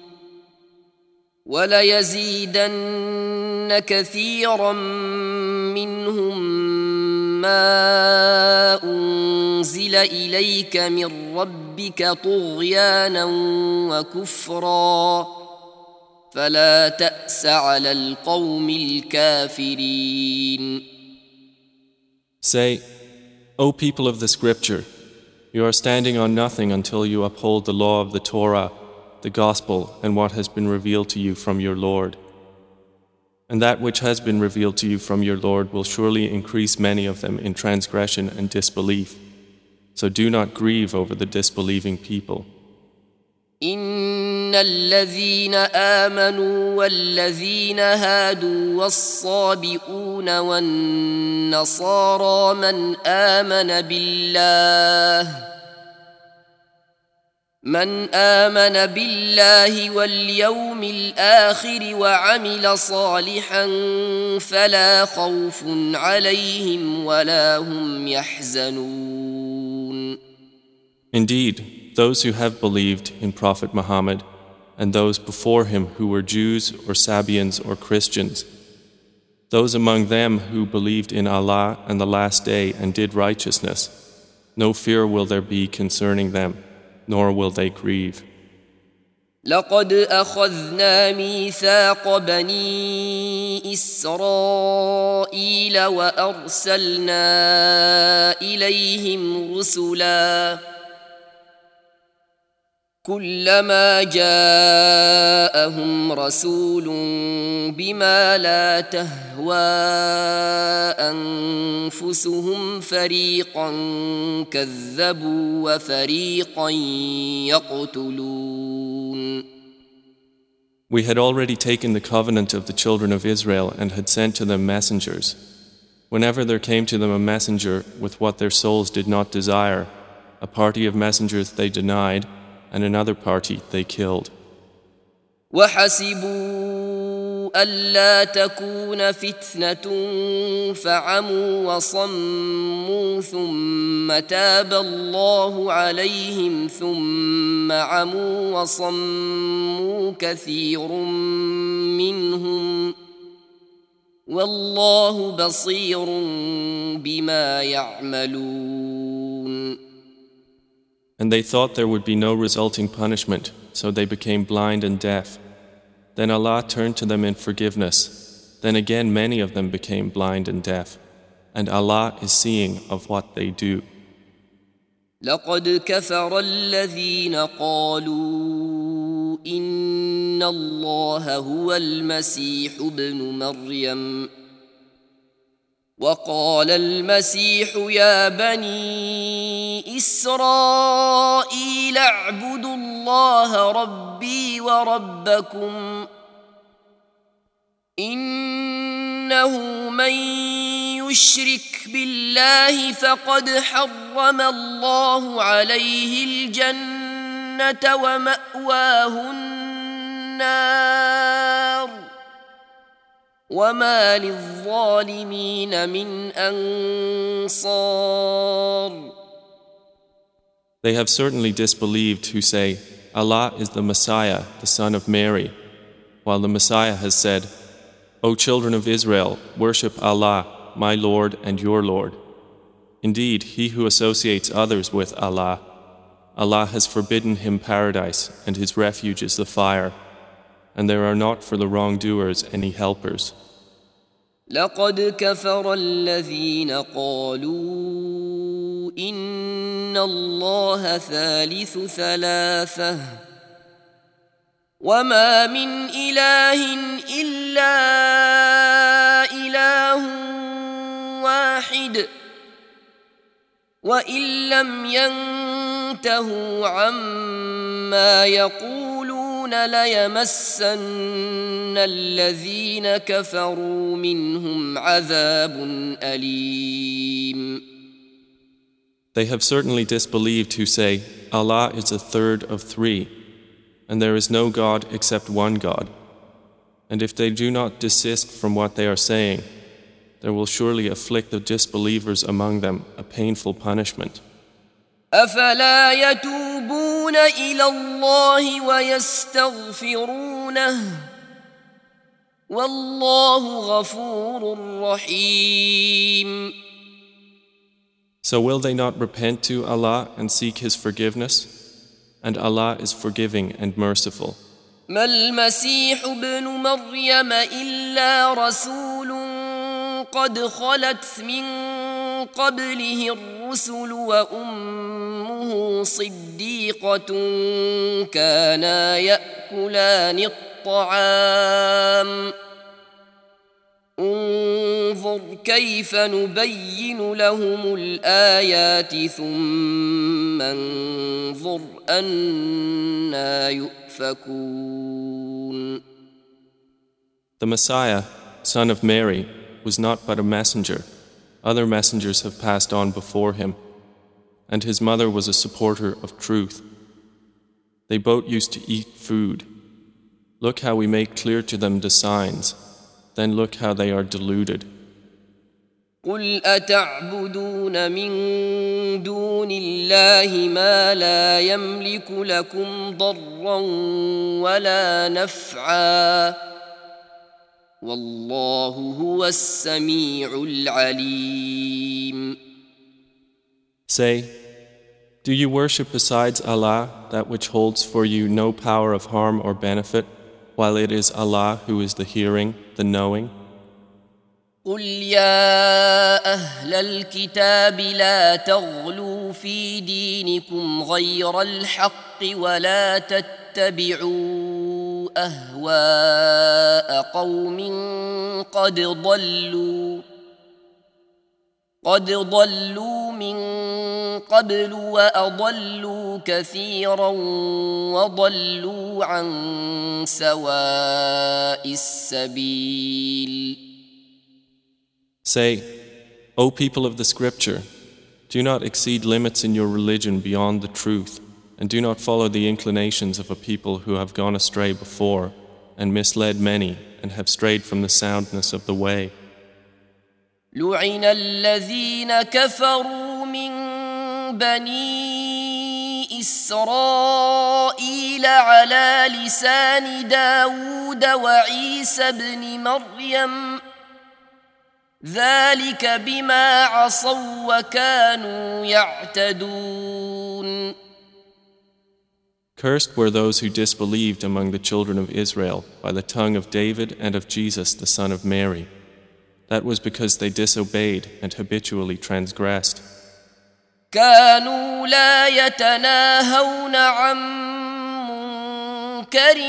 وليزيدن كثيرا منهم ما أنزل إليك من ربك طغيانا وكفرا فلا تأس على القوم الكافرين. Say, O people of the scripture, you are standing on nothing until you uphold the law of the Torah, the Gospel, and what has been revealed to you from your Lord. And that which has been revealed to you from your Lord will surely increase many of them in transgression and disbelief. So do not grieve over the disbelieving people. إن الذين آمنوا والذين هادوا والصابئون والنصارى من آمن بالله من آمن بالله واليوم الآخر وعمل صالحا فلا خوف عليهم ولا هم يحزنون. Indeed, those who have believed in Prophet Muhammad and those before him who were Jews or Sabians or Christians, those among them who believed in Allah and the Last Day and did righteousness, no fear will there be concerning them, nor will they grieve. لقد أخذنا ميثاق بني إسرائيل وأرسلنا إليهم رسلا كلما جاءهم رسول بما لا تهوى أنفسهم فريقا كذبوا وفريقا يقتلون. We had already taken the covenant of the children of Israel and had sent to them messengers. Whenever there came to them a messenger with what their souls did not desire, a party of messengers they denied, and another party they killed. وحسبوا ألا تكون فتنة فعموا وصموا ثم تاب الله عليهم ثم عموا وصموا كثير منهم والله بصير بما يعملون. And they thought there would be no resulting punishment, so they became blind and deaf. Then Allah turned to them in forgiveness. Then again many of them became blind and deaf. And Allah is seeing of what they do. لقد كفر الذين قالوا إن الله هو المسيح ابن مريم وقال المسيح يا بني إسرائيل اعبدوا الله ربي وربكم إنه من يشرك بالله فقد حرم الله عليه الجنة ومأواه النار وما للظالمين من أنصار. They have certainly disbelieved who say, Allah is the Messiah, the son of Mary, while the Messiah has said, O children of Israel, worship Allah, my Lord and your Lord. Indeed, he who associates others with Allah, Allah has forbidden him paradise, and his refuge is the fire. And there are not for the wrongdoers any helpers. لقد كفر الذين قالوا إن الله ثالث ثلاثة وما من إله إلا إله واحد وإن لم ينتهوا عما يقولون ليمسن الذين كفروا منهم عذاب أليم. They have certainly disbelieved who say, Allah is a third of three, and there is no God except one God. And if they do not desist from what they are saying, there will surely afflict the disbelievers among them a painful punishment. أفلا يتوبون إلى الله ويستغفرونه والله غفور رحيم. So will they not repent to Allah and seek His forgiveness? And Allah is forgiving and merciful. ما المسيح ابن مريم إلا رسول قد خلت من قبله الرسل وأمه صديقة كانا يأكلان الطعام انظر كيف نبين لهم الآيات ثم انظر أنى يؤفكون. The Messiah, son of Mary, was not but a messenger. Other messengers have passed on before him, and his mother was a supporter of truth. They both used to eat food. Look how we make clear to them the signs. Then look how they are deluded. قل أتعبدون من دون الله ما لا يملك لكم ضرا ولا نفعا والله هو السميع العليم. Say, do you worship besides Allah that which holds for you no power of harm or benefit, while it is Allah who is the hearing, the knowing? قل يا أهل الكتاب لا تغلوا في دينكم غير الحق ولا تتبعوا أهواء قوم قد ضلوا من قبل وأضلوا كثيرا وضلوا عن سواء السبيل. Say, O people of the scripture, do not exceed limits in your religion beyond the truth, and do not follow the inclinations of a people who have gone astray before, and misled many, and have strayed from the soundness of the way. لعن الذين كفروا من بني إسرائيل على لسان داود وعيسى بن مريم ذلك بما عصوا وكانوا يعتدون. Cursed were those who disbelieved among the children of Israel by the tongue of David and of Jesus the son of Mary. That was because they disobeyed and habitually transgressed. كانوا لا يتناهون عن منكر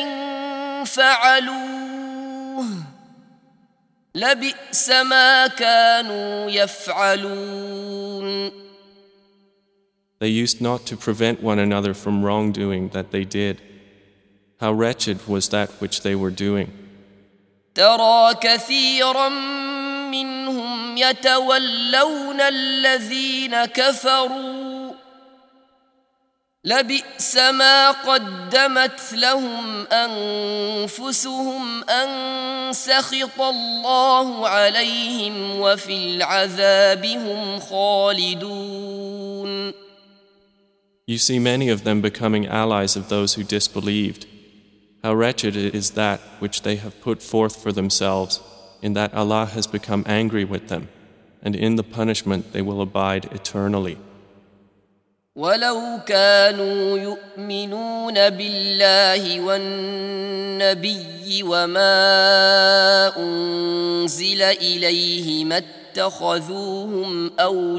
فعلوه لبئس ما كانوا يفعلون. They used not to prevent one another from wrongdoing that they did. How wretched was that which they were doing. ترى كثيرا منهم يتولون الذين كفروا لبئس ما قدمت لهم أنفسهم أن سخط الله عليهم وفي العذاب هم خالدون. You see many of them becoming allies of those who disbelieved. How wretched is that which they have put forth for themselves, in that Allah has become angry with them, and in the punishment they will abide eternally. ولو كانوا يؤمنون بالله والنبي وما أنزل إليه ما اتخذوهم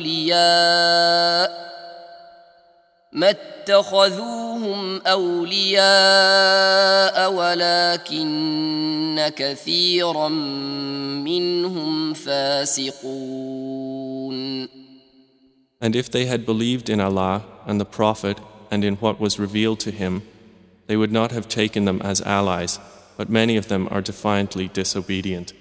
أولياء ولكن كثيرا منهم فاسقون. And if they had believed in Allah and the Prophet and in what was revealed to him, they would not have taken them as allies, but many of them are defiantly disobedient.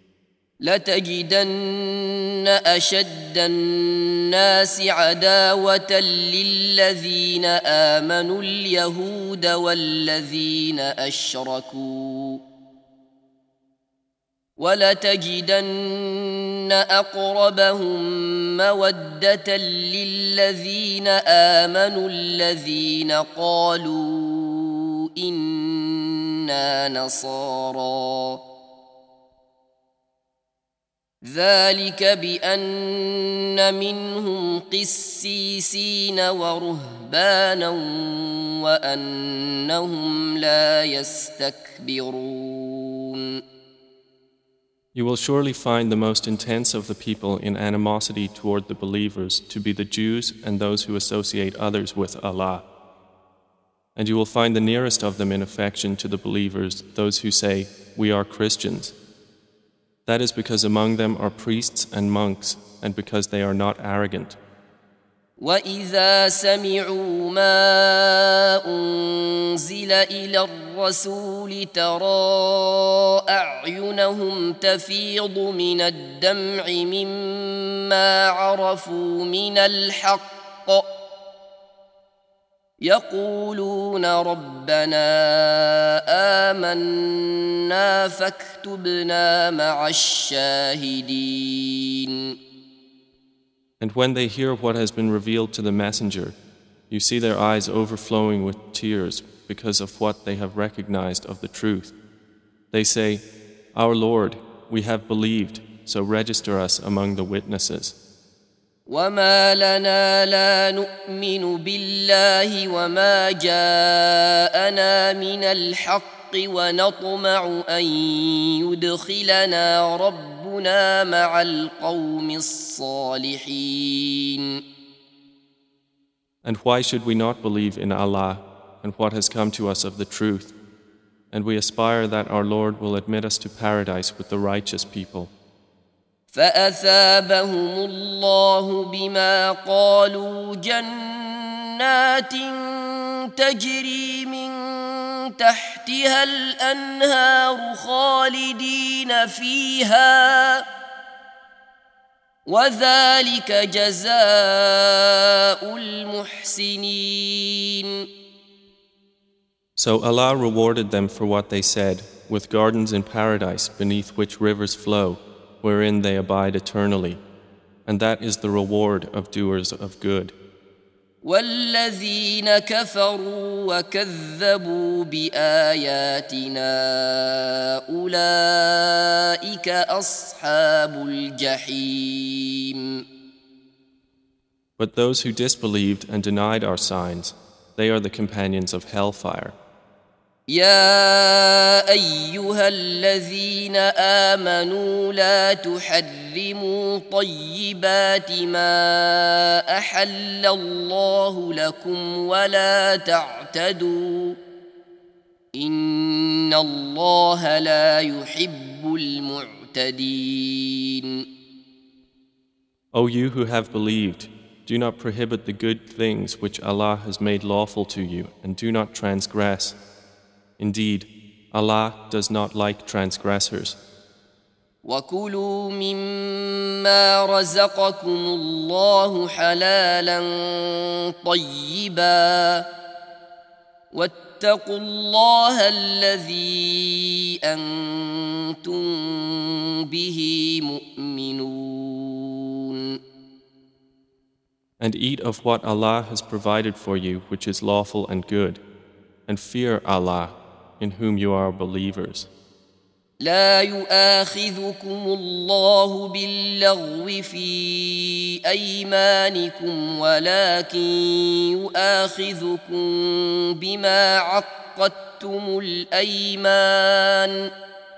لتجدن أشد الناس عداوة للذين آمنوا اليهود والذين أشركوا ولتجدن أقربهم مودة للذين آمنوا الذين قالوا إنا نصارى ذلك بأن منهم قسيسين ورهبانا وأنهم لا يستكبرون. You will surely find the most intense of the people in animosity toward the believers to be the Jews and those who associate others with Allah. And you will find the nearest of them in affection to the believers those who say, "We are Christians." That is because among them are priests and monks, and because they are not arrogant. وَإِذَا سَمِعُوا مَا أُنزِلَ إِلَى الرَّسُولِ تَرَى أَعْيُنَهُمْ تَفِيضُ مِنَ الدَّمْعِ مِمَّا عَرَفُوا مِنَ الْحَقِّ يقولون ربنا آمنا فاكتبنا مع الشاهدين. And when they hear what has been revealed to the messenger, you see their eyes overflowing with tears because of what they have recognized of the truth. They say, Our Lord, we have believed, so register us among the witnesses. وما لنا لا نؤمن بالله وما جاءنا من الحق ونطمع أن يدخلنا ربنا مع القوم الصالحين. And why should we not believe in Allah and what has come to us of the truth? And we aspire that our Lord will admit us to paradise with the righteous people. فأثابهم الله بما قالوا جنات تجري من تحتها الأنهار خالدين فيها وذلك جزاء المحسنين. So Allah rewarded them for what they said, with gardens in paradise beneath which rivers flow, wherein they abide eternally, and that is the reward of doers of good. والذين كفروا وكذبوا بآياتنا أولئك أصحاب الجحيم. But those who disbelieved and denied our signs, they are the companions of hellfire. يا أيها الذين آمنوا لا تحرموا طيبات ما أحل الله لكم ولا تعتدوا إن الله لا يحب المعتدين. O you who have believed, do not prohibit the good things which Allah has made lawful to you, and do not transgress. Indeed, Allah does not like transgressors. وَكُلُوا مِمَّا رَزَقَكُمُ اللَّهُ حَلَالًا طَيِّبًا وَاتَّقُوا اللَّهَ الَّذِي أَنْتُمْ بِهِ مُؤْمِنُونَ. And eat of what Allah has provided for you, which is lawful and good, and fear Allah, in whom you are believers. لا يؤاخذكم الله باللغو في أيمانكم ولكن يؤاخذكم بما عقدتم الأيمان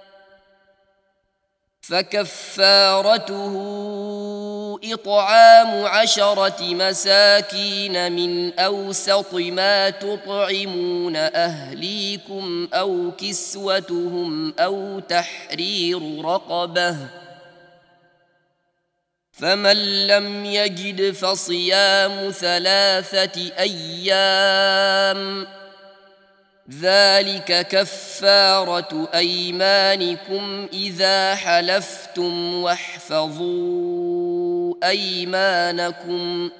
فكفارته إطعام 10 مساكين من أوسط ما تطعمون أهليكم أو كسوتهم أو تحرير رقبة فمن لم يجد فصيام 3 أيام ذلك كفارة أيمانكم إذا حلفتم واحفظوا أيمانكم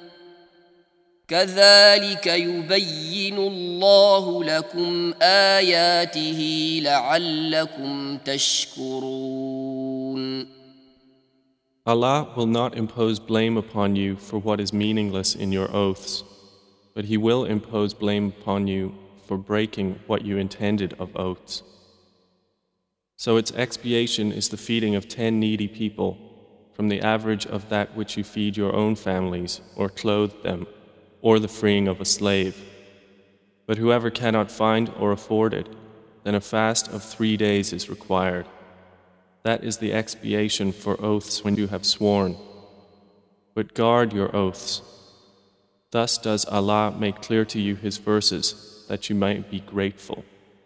كذلك يبين الله لكم آياته لعلكم تشكرون. Allah will not impose blame upon you for what is meaningless in your oaths, but He will impose blame upon you for breaking what you intended of oaths. So its expiation is the feeding of 10 needy people from the average of that which you feed your own families or clothe them, or the freeing of a slave. But whoever cannot find or afford it, then a fast of 3 days is required. That is the expiation for oaths when you have sworn. But guard your oaths. Thus does Allah make clear to you His verses, that you might be grateful.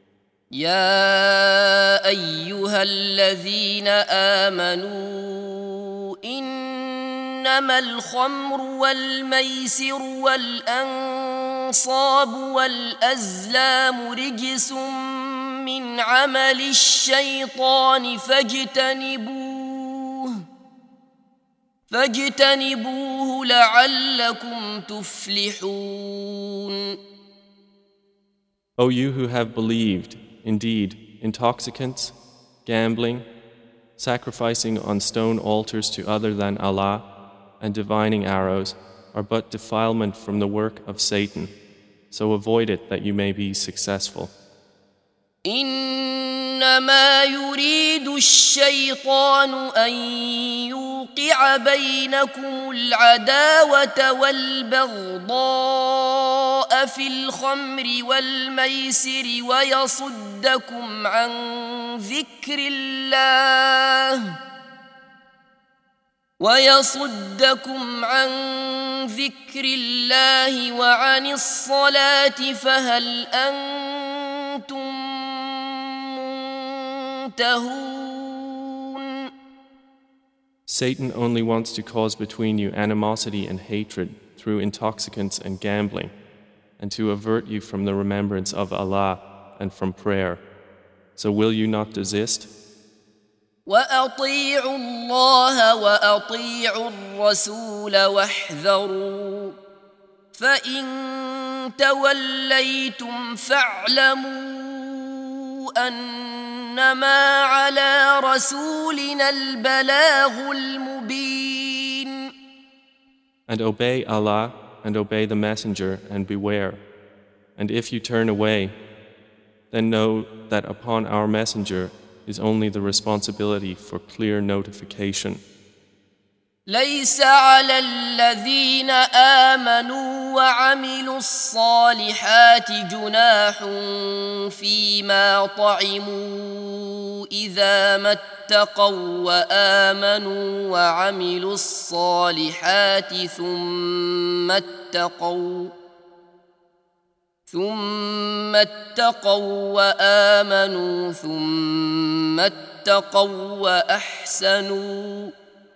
يا أيها الذين آمنوا إنما الخمر والميسر والأنصاب والأزلام رجس من عمل الشيطان فاجتنبوه لعلكم تفلحون. O you who have believed, indeed, intoxicants, gambling, sacrificing on stone altars to other than Allah, and divining arrows are but defilement from the work of Satan. So avoid it that you may be successful. إنما يريد الشيطان أن يوقع بينكم العداوة والبغضاء في الخمر والميسر ويصدكم عن ذكر الله وعن الصلاة فهل أنتم منتهون. Satan only wants to cause between you animosity and hatred through intoxicants and gambling, and to avert you from the remembrance of Allah and from prayer. So will you not desist? وأطيعوا الله وأطيعوا الرسول واحذروا فإن توليتم فاعلموا أنما على رسولنا البلاغ المبين. And obey Allah and obey the Messenger and beware. And if you turn away, then know that upon our Messenger is only the responsibility for clear notification. ليس على الذين آمنوا وعملوا الصالحات جناح فيما طعموا إذا ما اتقوا وآمنوا وعملوا الصالحات ثم اتقوا وآمنوا ثم اتقوا وأحسنوا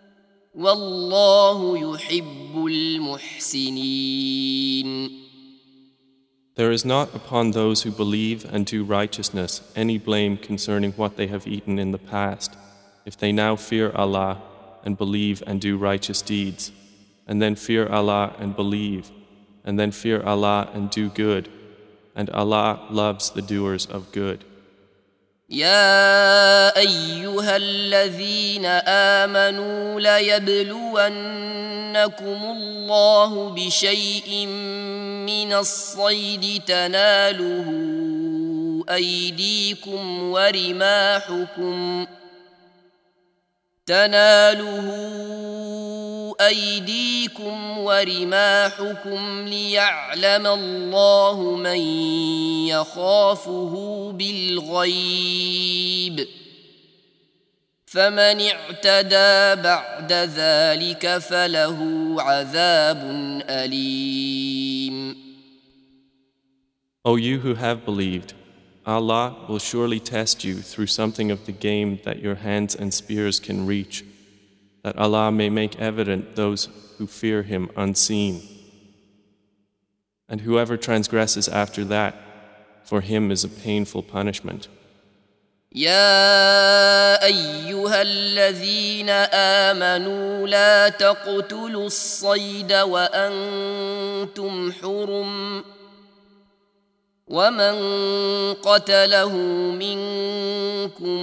والله يحب المحسنين. There is not upon those who believe and do righteousness any blame concerning what they have eaten in the past, if they now fear Allah and believe and do righteous deeds, and then fear Allah and believe, and then fear Allah and do good, and Allah loves the doers of good. يا أيها الذين آمنوا ليبلونكم الله بشيء من الصيد تناله أيديكم ورماحكم ليعلم الله من يخافه بالغيب فمن اعتدى بعد ذلك فله عذاب أليم. O you who have believed, Allah will surely test you through something of the game that your hands and spears can reach, that Allah may make evident those who fear Him unseen. And whoever transgresses after that, for him is a painful punishment. يا أيها الذين آمنوا لا تقتلوا الصيد وأنتم حرم ومن قتله منكم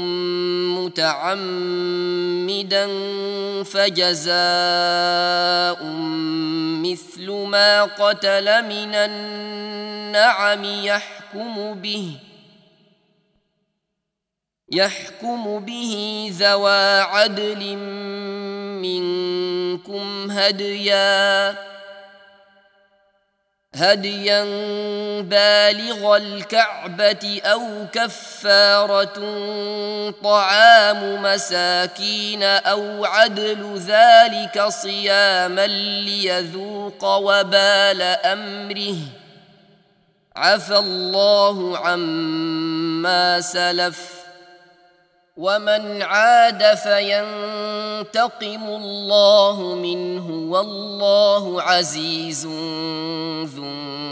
متعمدا فجزاء مثل ما قتل من النعم يحكم به ذوى عدل منكم هديا بالغ الكعبة أو كفارة طعام مساكين أو عدل ذلك صياما ليذوق وبال أمره عفى الله عما سلف ومن عاد فينتقم الله منه والله عزيز ذو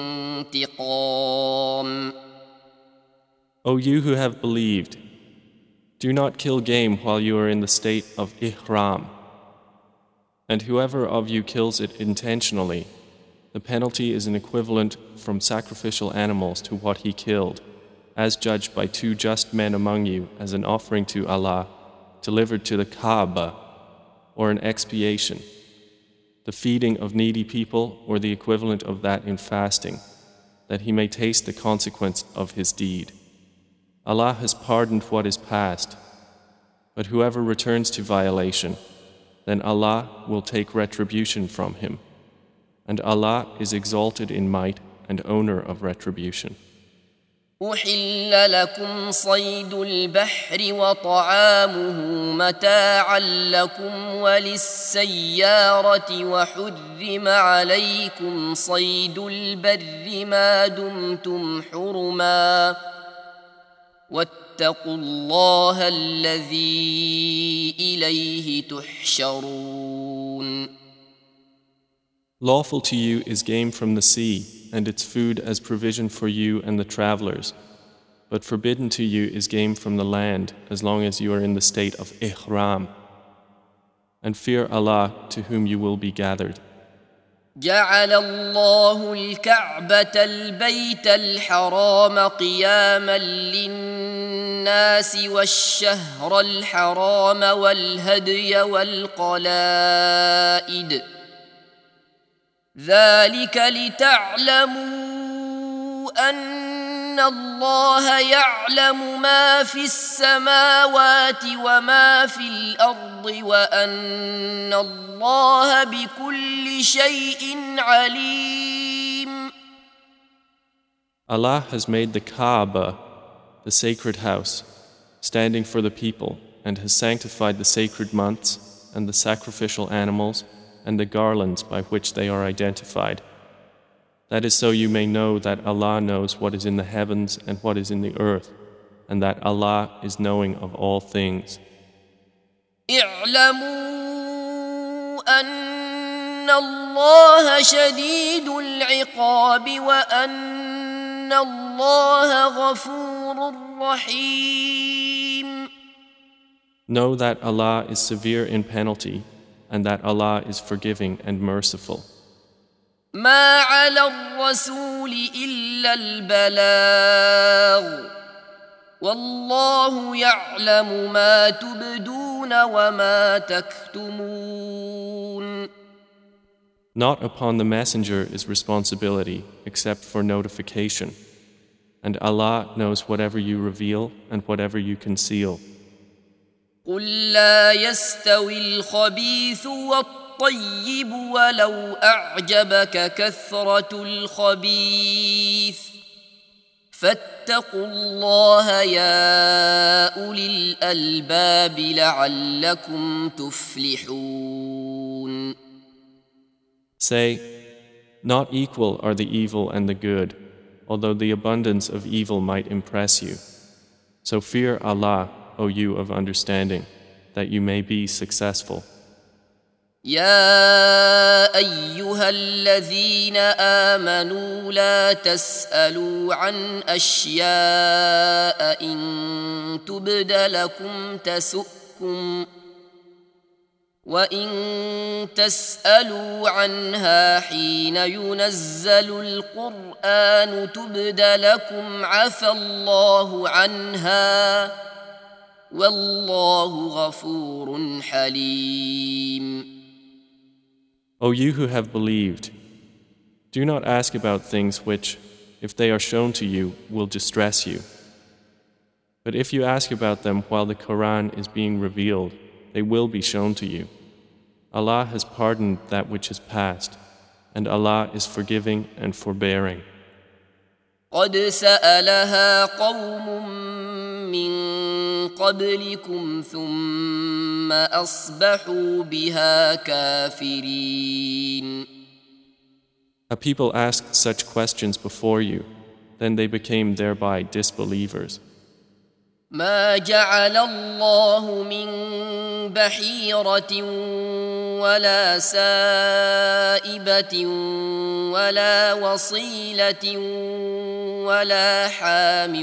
انتقام. O you who have believed, do not kill game while you are in the state of ihram, and whoever of you kills it intentionally, The penalty is an equivalent from sacrificial animals to what he killed, as judged by 2 just men among you as an offering to Allah, delivered to the Kaaba, or an expiation, the feeding of needy people, or the equivalent of that in fasting, that he may taste the consequence of his deed. Allah has pardoned what is past, but whoever returns to violation, then Allah will take retribution from him, and Allah is exalted in might and owner of retribution. أحل لكم صيد البحر وطعامه متاعا لكم وللسيارة وحرم عليكم صيد البر ما دمتم حرما واتقوا الله الذي إليه تحشرون. Lawful to you is game from the sea, and its food as provision for you and the travelers. But forbidden to you is game from the land, as long as you are in the state of ihram. And fear Allah, to whom you will be gathered. جعل الله الكعبة البيت الحرام قياما للناس والشهر الحرام والهدي والقلائد ذلك لتعلموا أن الله يعلم ما في السماوات وما في الأرض وأن الله بكل شيء عليم. Allah has made the Kaaba, the sacred house, standing for the people, and has sanctified the sacred months and the sacrificial animals and the garlands by which they are identified. That is so you may know that Allah knows what is in the heavens and what is in the earth, and that Allah is knowing of all things. اعلموا أن الله شديد العقاب وأن الله غفور رحيم. Know that Allah is severe in penalty, and that Allah is forgiving and merciful. ما على الرسول إلا البلاغ والله يعلم ما تبدون وما تكتمون. Not upon the messenger is responsibility except for notification, and Allah knows whatever you reveal and whatever you conceal. قل لا يستوي الخبيث والطيب ولو أعجبك كثرة الخبيث فاتقوا الله يا أولي الألباب لعلكم تفلحون. Say, not equal are the evil and the good, although the abundance of evil might impress you. So fear Allah, O you of understanding, that you may be successful. يا أيها الذين آمنوا لا تسألوا عن أشياء إن تبد لكم تسؤكم وإن تسألوا عنها حين ينزل القرآن تبد لكم عفى الله عنها والله غفور حليم. O you who have believed, do not ask about things which, if they are shown to you, will distress you. But if you ask about them while the Quran is being revealed, they will be shown to you. Allah has pardoned that which is past, and Allah is forgiving and forbearing. قد سألها قوم من قبلكم ثم أصبحوا بها كافرين. A people asked such questions before you, then they became thereby disbelievers. ما جعل الله من بحيرة ولا سائبة ولا وصيلة ولا حام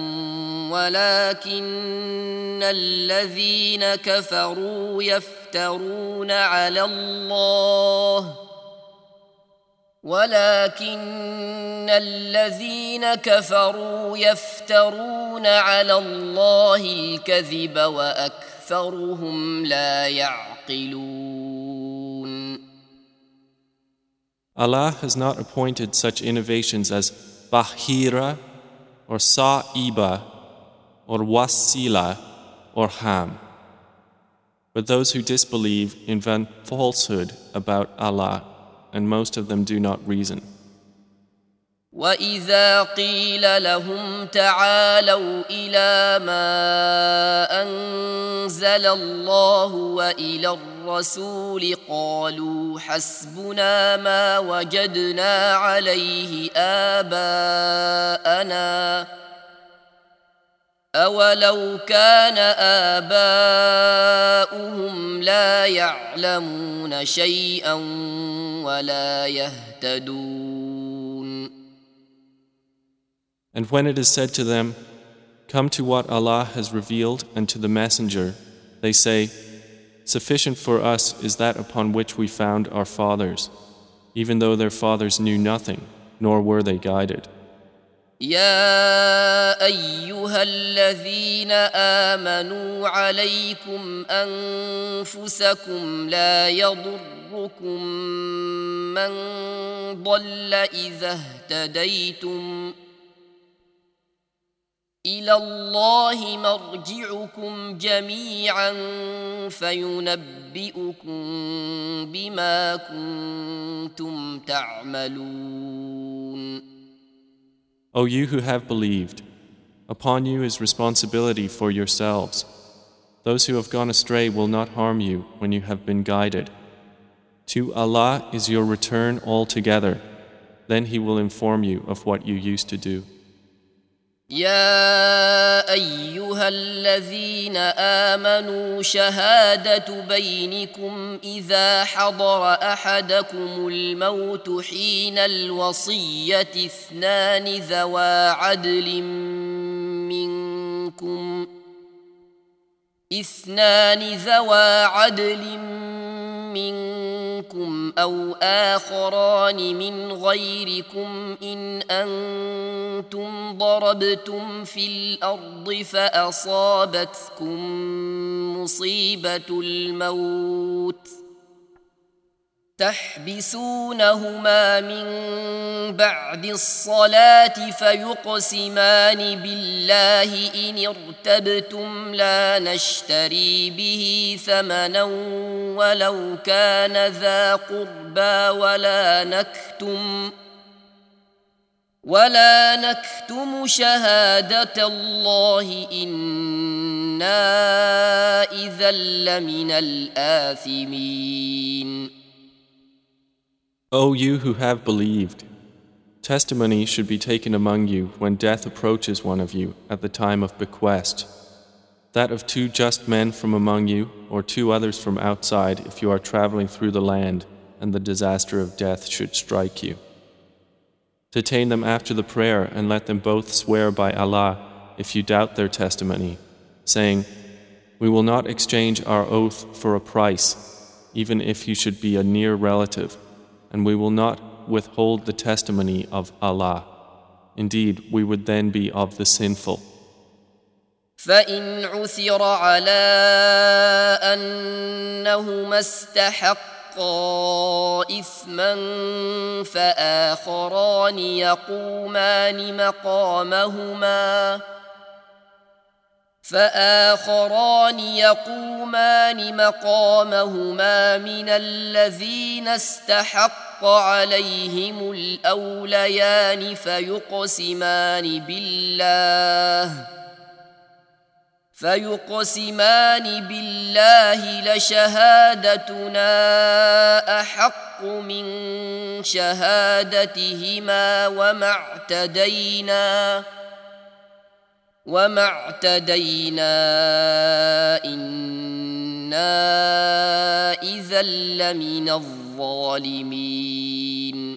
ولكن الذين كفروا يفترون على الله ولكن الذين كفروا يفترون على الله الكذب وأكثرهم لا يعقلون. Allah has not appointed such innovations as Bahira or Sa'iba or Wasila or Ham. But those who disbelieve invent falsehood about Allah, and most of them do not reason. وَإِذَا قِيلَ لَهُمْ تَعَالَوْا إِلَى مَا أَنزَلَ اللَّهُ وَإِلَى الرَّسُولِ قَالُوا حَسْبُنَا مَا وَجَدْنَا عَلَيْهِ آبَاءَنَا أَوَلَوْ كَانَ آبَاؤُهُمْ لَا يَعْلَمُونَ شَيْئًا وَلَا يَهْتَدُونَ. And when it is said to them, "Come to what Allah has revealed and to the Messenger," they say, "Sufficient for us is that upon which we found our fathers, even though their fathers knew nothing, nor were they guided." يا أيها الذين آمنوا عليكم أنفسكم لا يضركم من ضل إذا اهتديتم إلى الله مرجعكم جميعا فينبئكم بما كنتم تعملون. O you who have believed, upon you is responsibility for yourselves. Those who have gone astray will not harm you when you have been guided. To Allah is your return altogether, then He will inform you of what you used to do. يا أيها الذين آمنوا شهادة بينكم إذا حضر أحدكم الموت حين الوصية اثنان ذوا عدل منكم أو آخران من غيركم إن أنتم ضربتم في الأرض فأصابتكم مصيبة الموت تحبسونهما من بعد الصلاة فيقسمان بالله إن ارتبتم لا نشتري به ثمنا ولو كان ذا قربى ولا نكتم شهادة الله إنا إذا لمن الآثمين. O you who have believed, testimony should be taken among you when death approaches one of you at the time of bequest, that of two just men from among you or two others from outside if you are traveling through the land and the disaster of death should strike you. Detain them after the prayer and let them both swear by Allah if you doubt their testimony, saying, "We will not exchange our oath for a price, even if you should be a near relative, and we will not withhold the testimony of Allah. Indeed, we would then be of the sinful." فإن عثر على أنهما استحقا إثما فآخران يقومان مقامهما من الذين استحق عليهم الأوليان فيقسمان بالله لشهادتنا أحق من شهادتهما وما اعتدينا إنا إذا لمن الظالمين.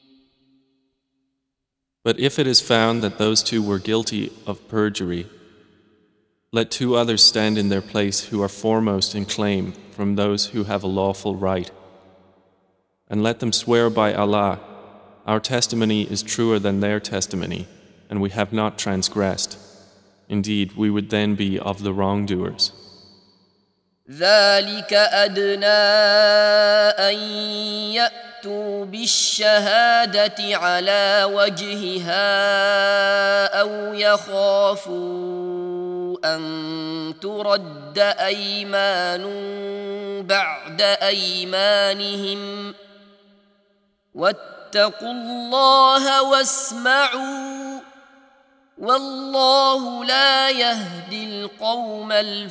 But if it is found that those two were guilty of perjury, let two others stand in their place who are foremost in claim from those who have a lawful right. And let them swear by Allah Our testimony is truer than their testimony, and we have not transgressed. Indeed, we would then be of the wrongdoers. ذلك أدنى أن يأتوا بالشهادة على وجهها أو يخافوا أن ترد أيمان بعد أيمانهم واتقوا الله واسمعوا والله لا يهدي القوم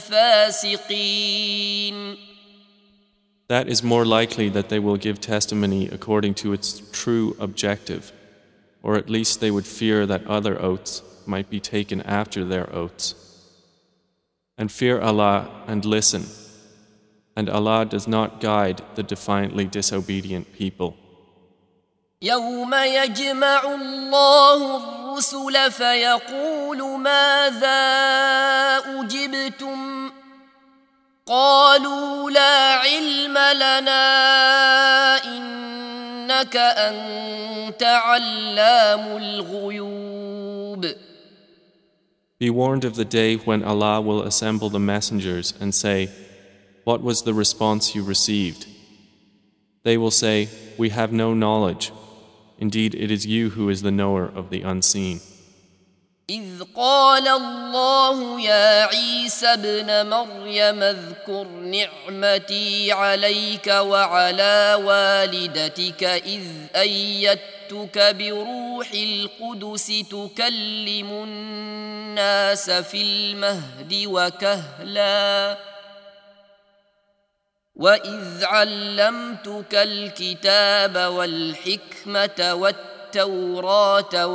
الفاسقين. That is more likely that they will give testimony according to its true objective, or at least they would fear that other oaths might be taken after their oaths. And fear Allah and listen, and Allah does not guide the defiantly disobedient people. يوم يجمع الله الرسل فيقول ماذا أجبتم قالوا لا علم لنا إنك أنت علام الغيوب. Be warned of the day when Allah will assemble the messengers and say, "What was the response you received?" They will say, "We have no knowledge. Indeed, it is you who is the knower of the unseen." إذ قال الله يا عيسى ابن مريم اذكر نعمتي عليك وعلى والدتك إذ أيدتك بروح القدس تكلم الناس في المهد وكهلا وإذ علمتك الكتاب والحكمة والتوراة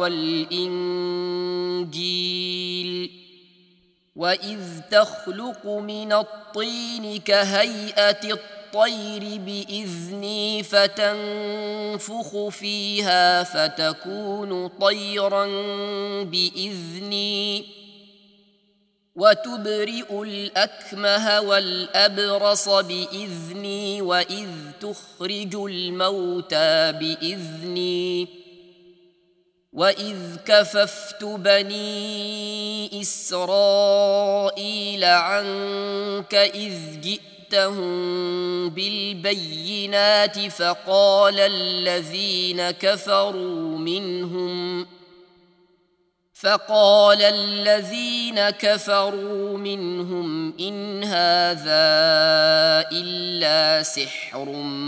والإنجيل وإذ تخلق من الطين كهيئة الطير بإذني فتنفخ فيها فتكون طيرا بإذني وتبرئ الأكمه والأبرص بإذني وإذ تخرج الموتى بإذني وإذ كففت بني إسرائيل عنك إذ جئتهم بالبينات فقال الذين كفروا منهم إن هذا إلا سحر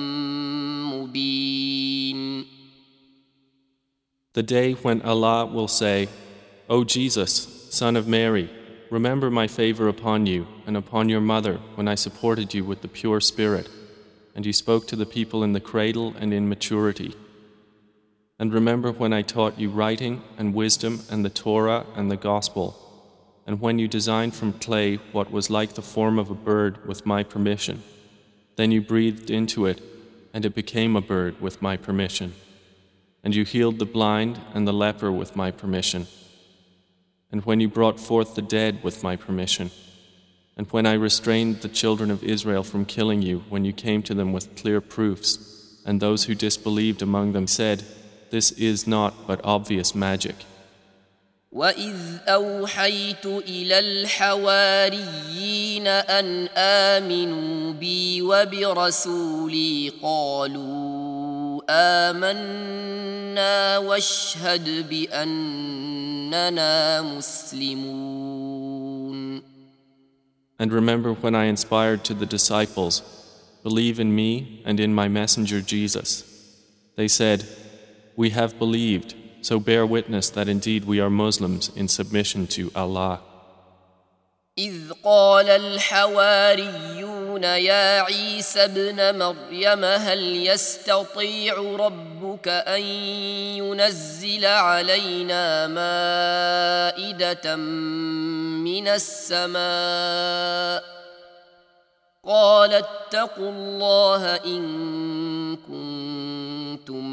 مبين. The day when Allah will say, "O Jesus, son of Mary, remember my favor upon you and upon your mother when I supported you with the pure spirit, and you spoke to the people in the cradle and in maturity. And remember when I taught you writing and wisdom and the Torah and the Gospel, and when you designed from clay what was like the form of a bird with my permission. Then you breathed into it, and it became a bird with my permission. And you healed the blind and the leper with my permission. And when you brought forth the dead with my permission. And when I restrained the children of Israel from killing you when you came to them with clear proofs, and those who disbelieved among them said, 'This is not but obvious magic.' وَإِذْ أَوْحَيْتُ إِلَى الْحَوَارِيِّينَ أَنْ آمِنُوا بِي وَبِرَسُولِي قَالُوا آمَنَّا وَاشْهَدْ بِأَنَّنَا مُسْلِمُونَ. And remember when I inspired to the disciples, 'Believe in me and in my messenger Jesus.' They said, 'We have believed, so bear witness that indeed we are Muslims in submission to Allah.' إذ قال الحواريون يا عيسى ابن مريم هل يستطيع ربك أن ينزل علينا مائدة من السماء قال اتقوا الله إن كنتم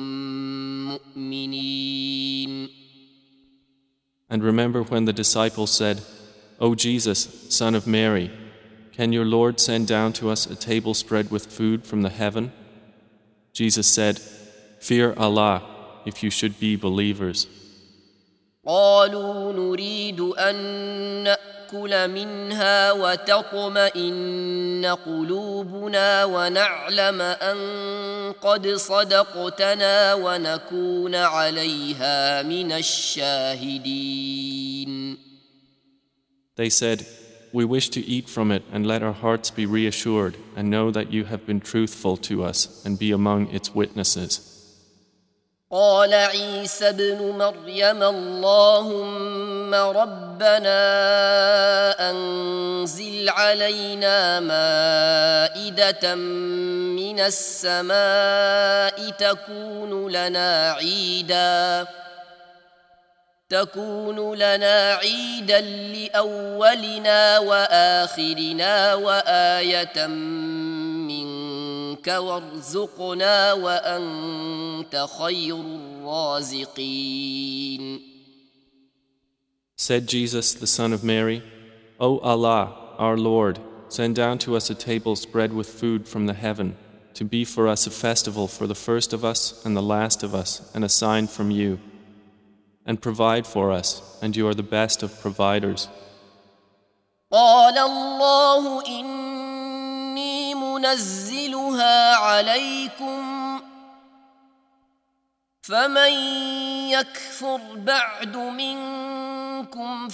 مؤمنين. And remember when the disciples said, 'O Jesus, son of Mary, can your Lord send down to us a table spread with food from the heaven?' Jesus said, 'Fear Allah, if you should be believers. قالوا نريد أن نأكل منها وتطمئن قلوبنا ونعلم أن قد صدقتنا ونكون عليها من الشاهدين. They said, "We wish to eat from it and let our hearts be reassured and know that you have been truthful to us and be among its witnesses." قال عيسى ابن مريم اللهم ربنا أنزل علينا مائدة من السماء تكون لنا عيدا لأولنا وآخرنا وآية منك وارزقنا وأنت خير الرازقين. Said Jesus, the son of Mary, "O Allah, our Lord, send down to us a table spread with food from the heaven, to be for us a festival for the first of us and the last of us, and a sign from you. And provide for us, and you are the best of providers." قال الله إني منزلها عليكم فمن يكفر بعد منكم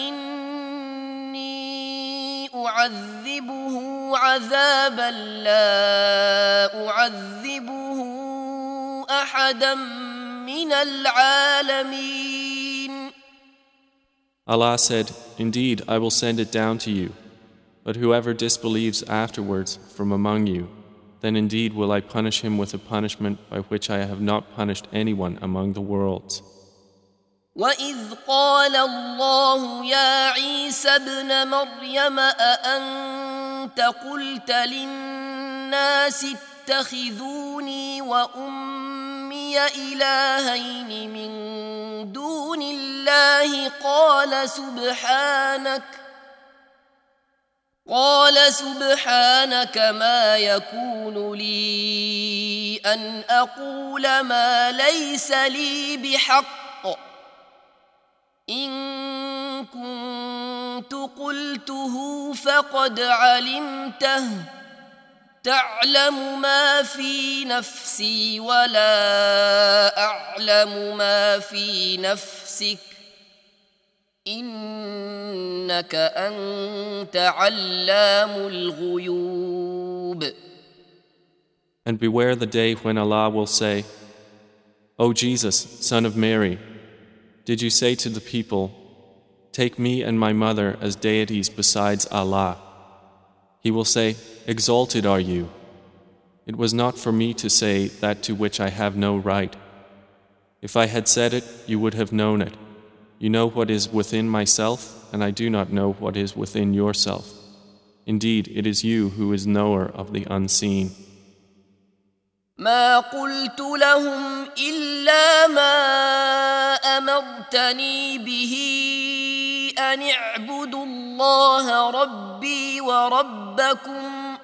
فإني أعذبه عذابا لا أعذبه أحدا من العالمين. Allah said, "Indeed, I will send it down to you. But whoever disbelieves afterwards from among you, then indeed will I punish him with a punishment by which I have not punished anyone among the worlds." وَإِذْ قَالَ اللَّهُ يَا عِيسَى ابْنَ مَرْيَمَ أَأَنْتَ قُلْتَ لِلنَّاسِ اتَّخِذُونِي وَأُمِّيَ إِلَٰهَيْنِ مِن دُونِ اللَّهِ قال سبحانك ما يكون لي أن أقول ما ليس لي بحق إن كنت قلته فقد علمته تعلم ما في نفسي ولا أعلم ما في نفسك إنك أنت علام الغيوب. And beware the day when Allah will say, "O Jesus, son of Mary, did you say to the people, 'Take me and my mother as deities besides Allah'? He will say, 'Exalted are you. It was not for me to say that to which I have no right. If I had said it, you would have known it. You know what is within myself, and I do not know what is within yourself. Indeed, it is you who is knower of the unseen." ما قلت لهم إلا ما أمرتني به أن اعبدوا الله ربي وربكم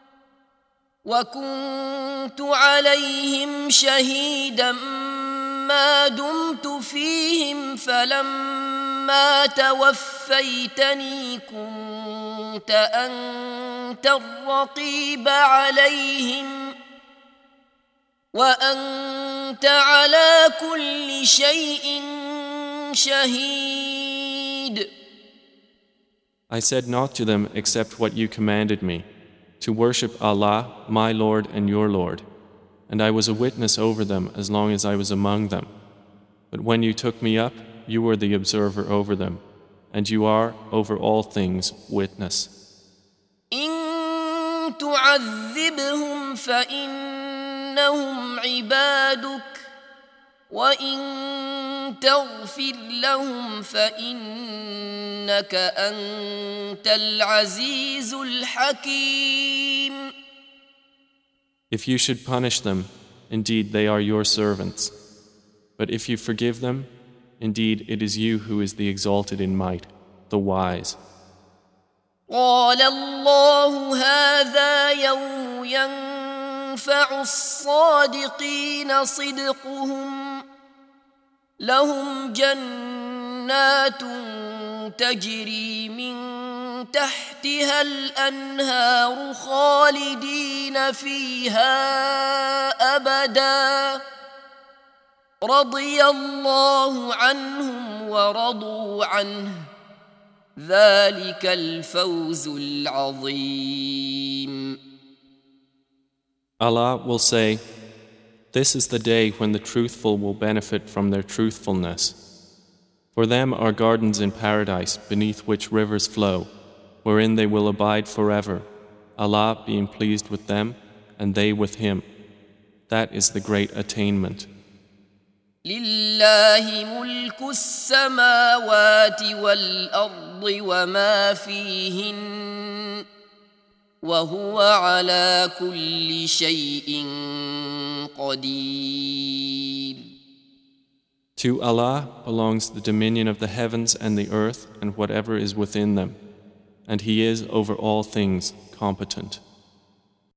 وكنت عليهم شهيدا ما دمت فيهم فلما توفيتني كنت أنت الرقيب عليهم وأنت على كل شيء شهيد. I said not to them except what you commanded me, to worship Allah, my Lord and your Lord, and I was a witness over them as long as I was among them. But when you took me up, you were the observer over them, and you are, over all things, witness. إن تعذبهم فإنهم عبادك وإن تغفر لهم فإنك أنت العزيز الحكيم. If you should punish them, indeed they are your servants. But if you forgive them, indeed it is you who is the exalted in might, the wise. قال الله هذا يوم ينفع الصادقين صدقهم لهم جنات تجري من تحتها الأنهار خالدين فيها أبدا رضي الله عنهم ورضوا عنه ذلك الفوز العظيم. Allah will say, "This is the day when the truthful will benefit from their truthfulness. For them are gardens in paradise beneath which rivers flow, wherein they will abide forever, Allah being pleased with them and they with Him. That is the great attainment." لله ملك السماوات والأرض وما فيهن وهو على كل شيء قدير. To Allah belongs the dominion of the heavens and the earth and whatever is within them, and He is over all things competent.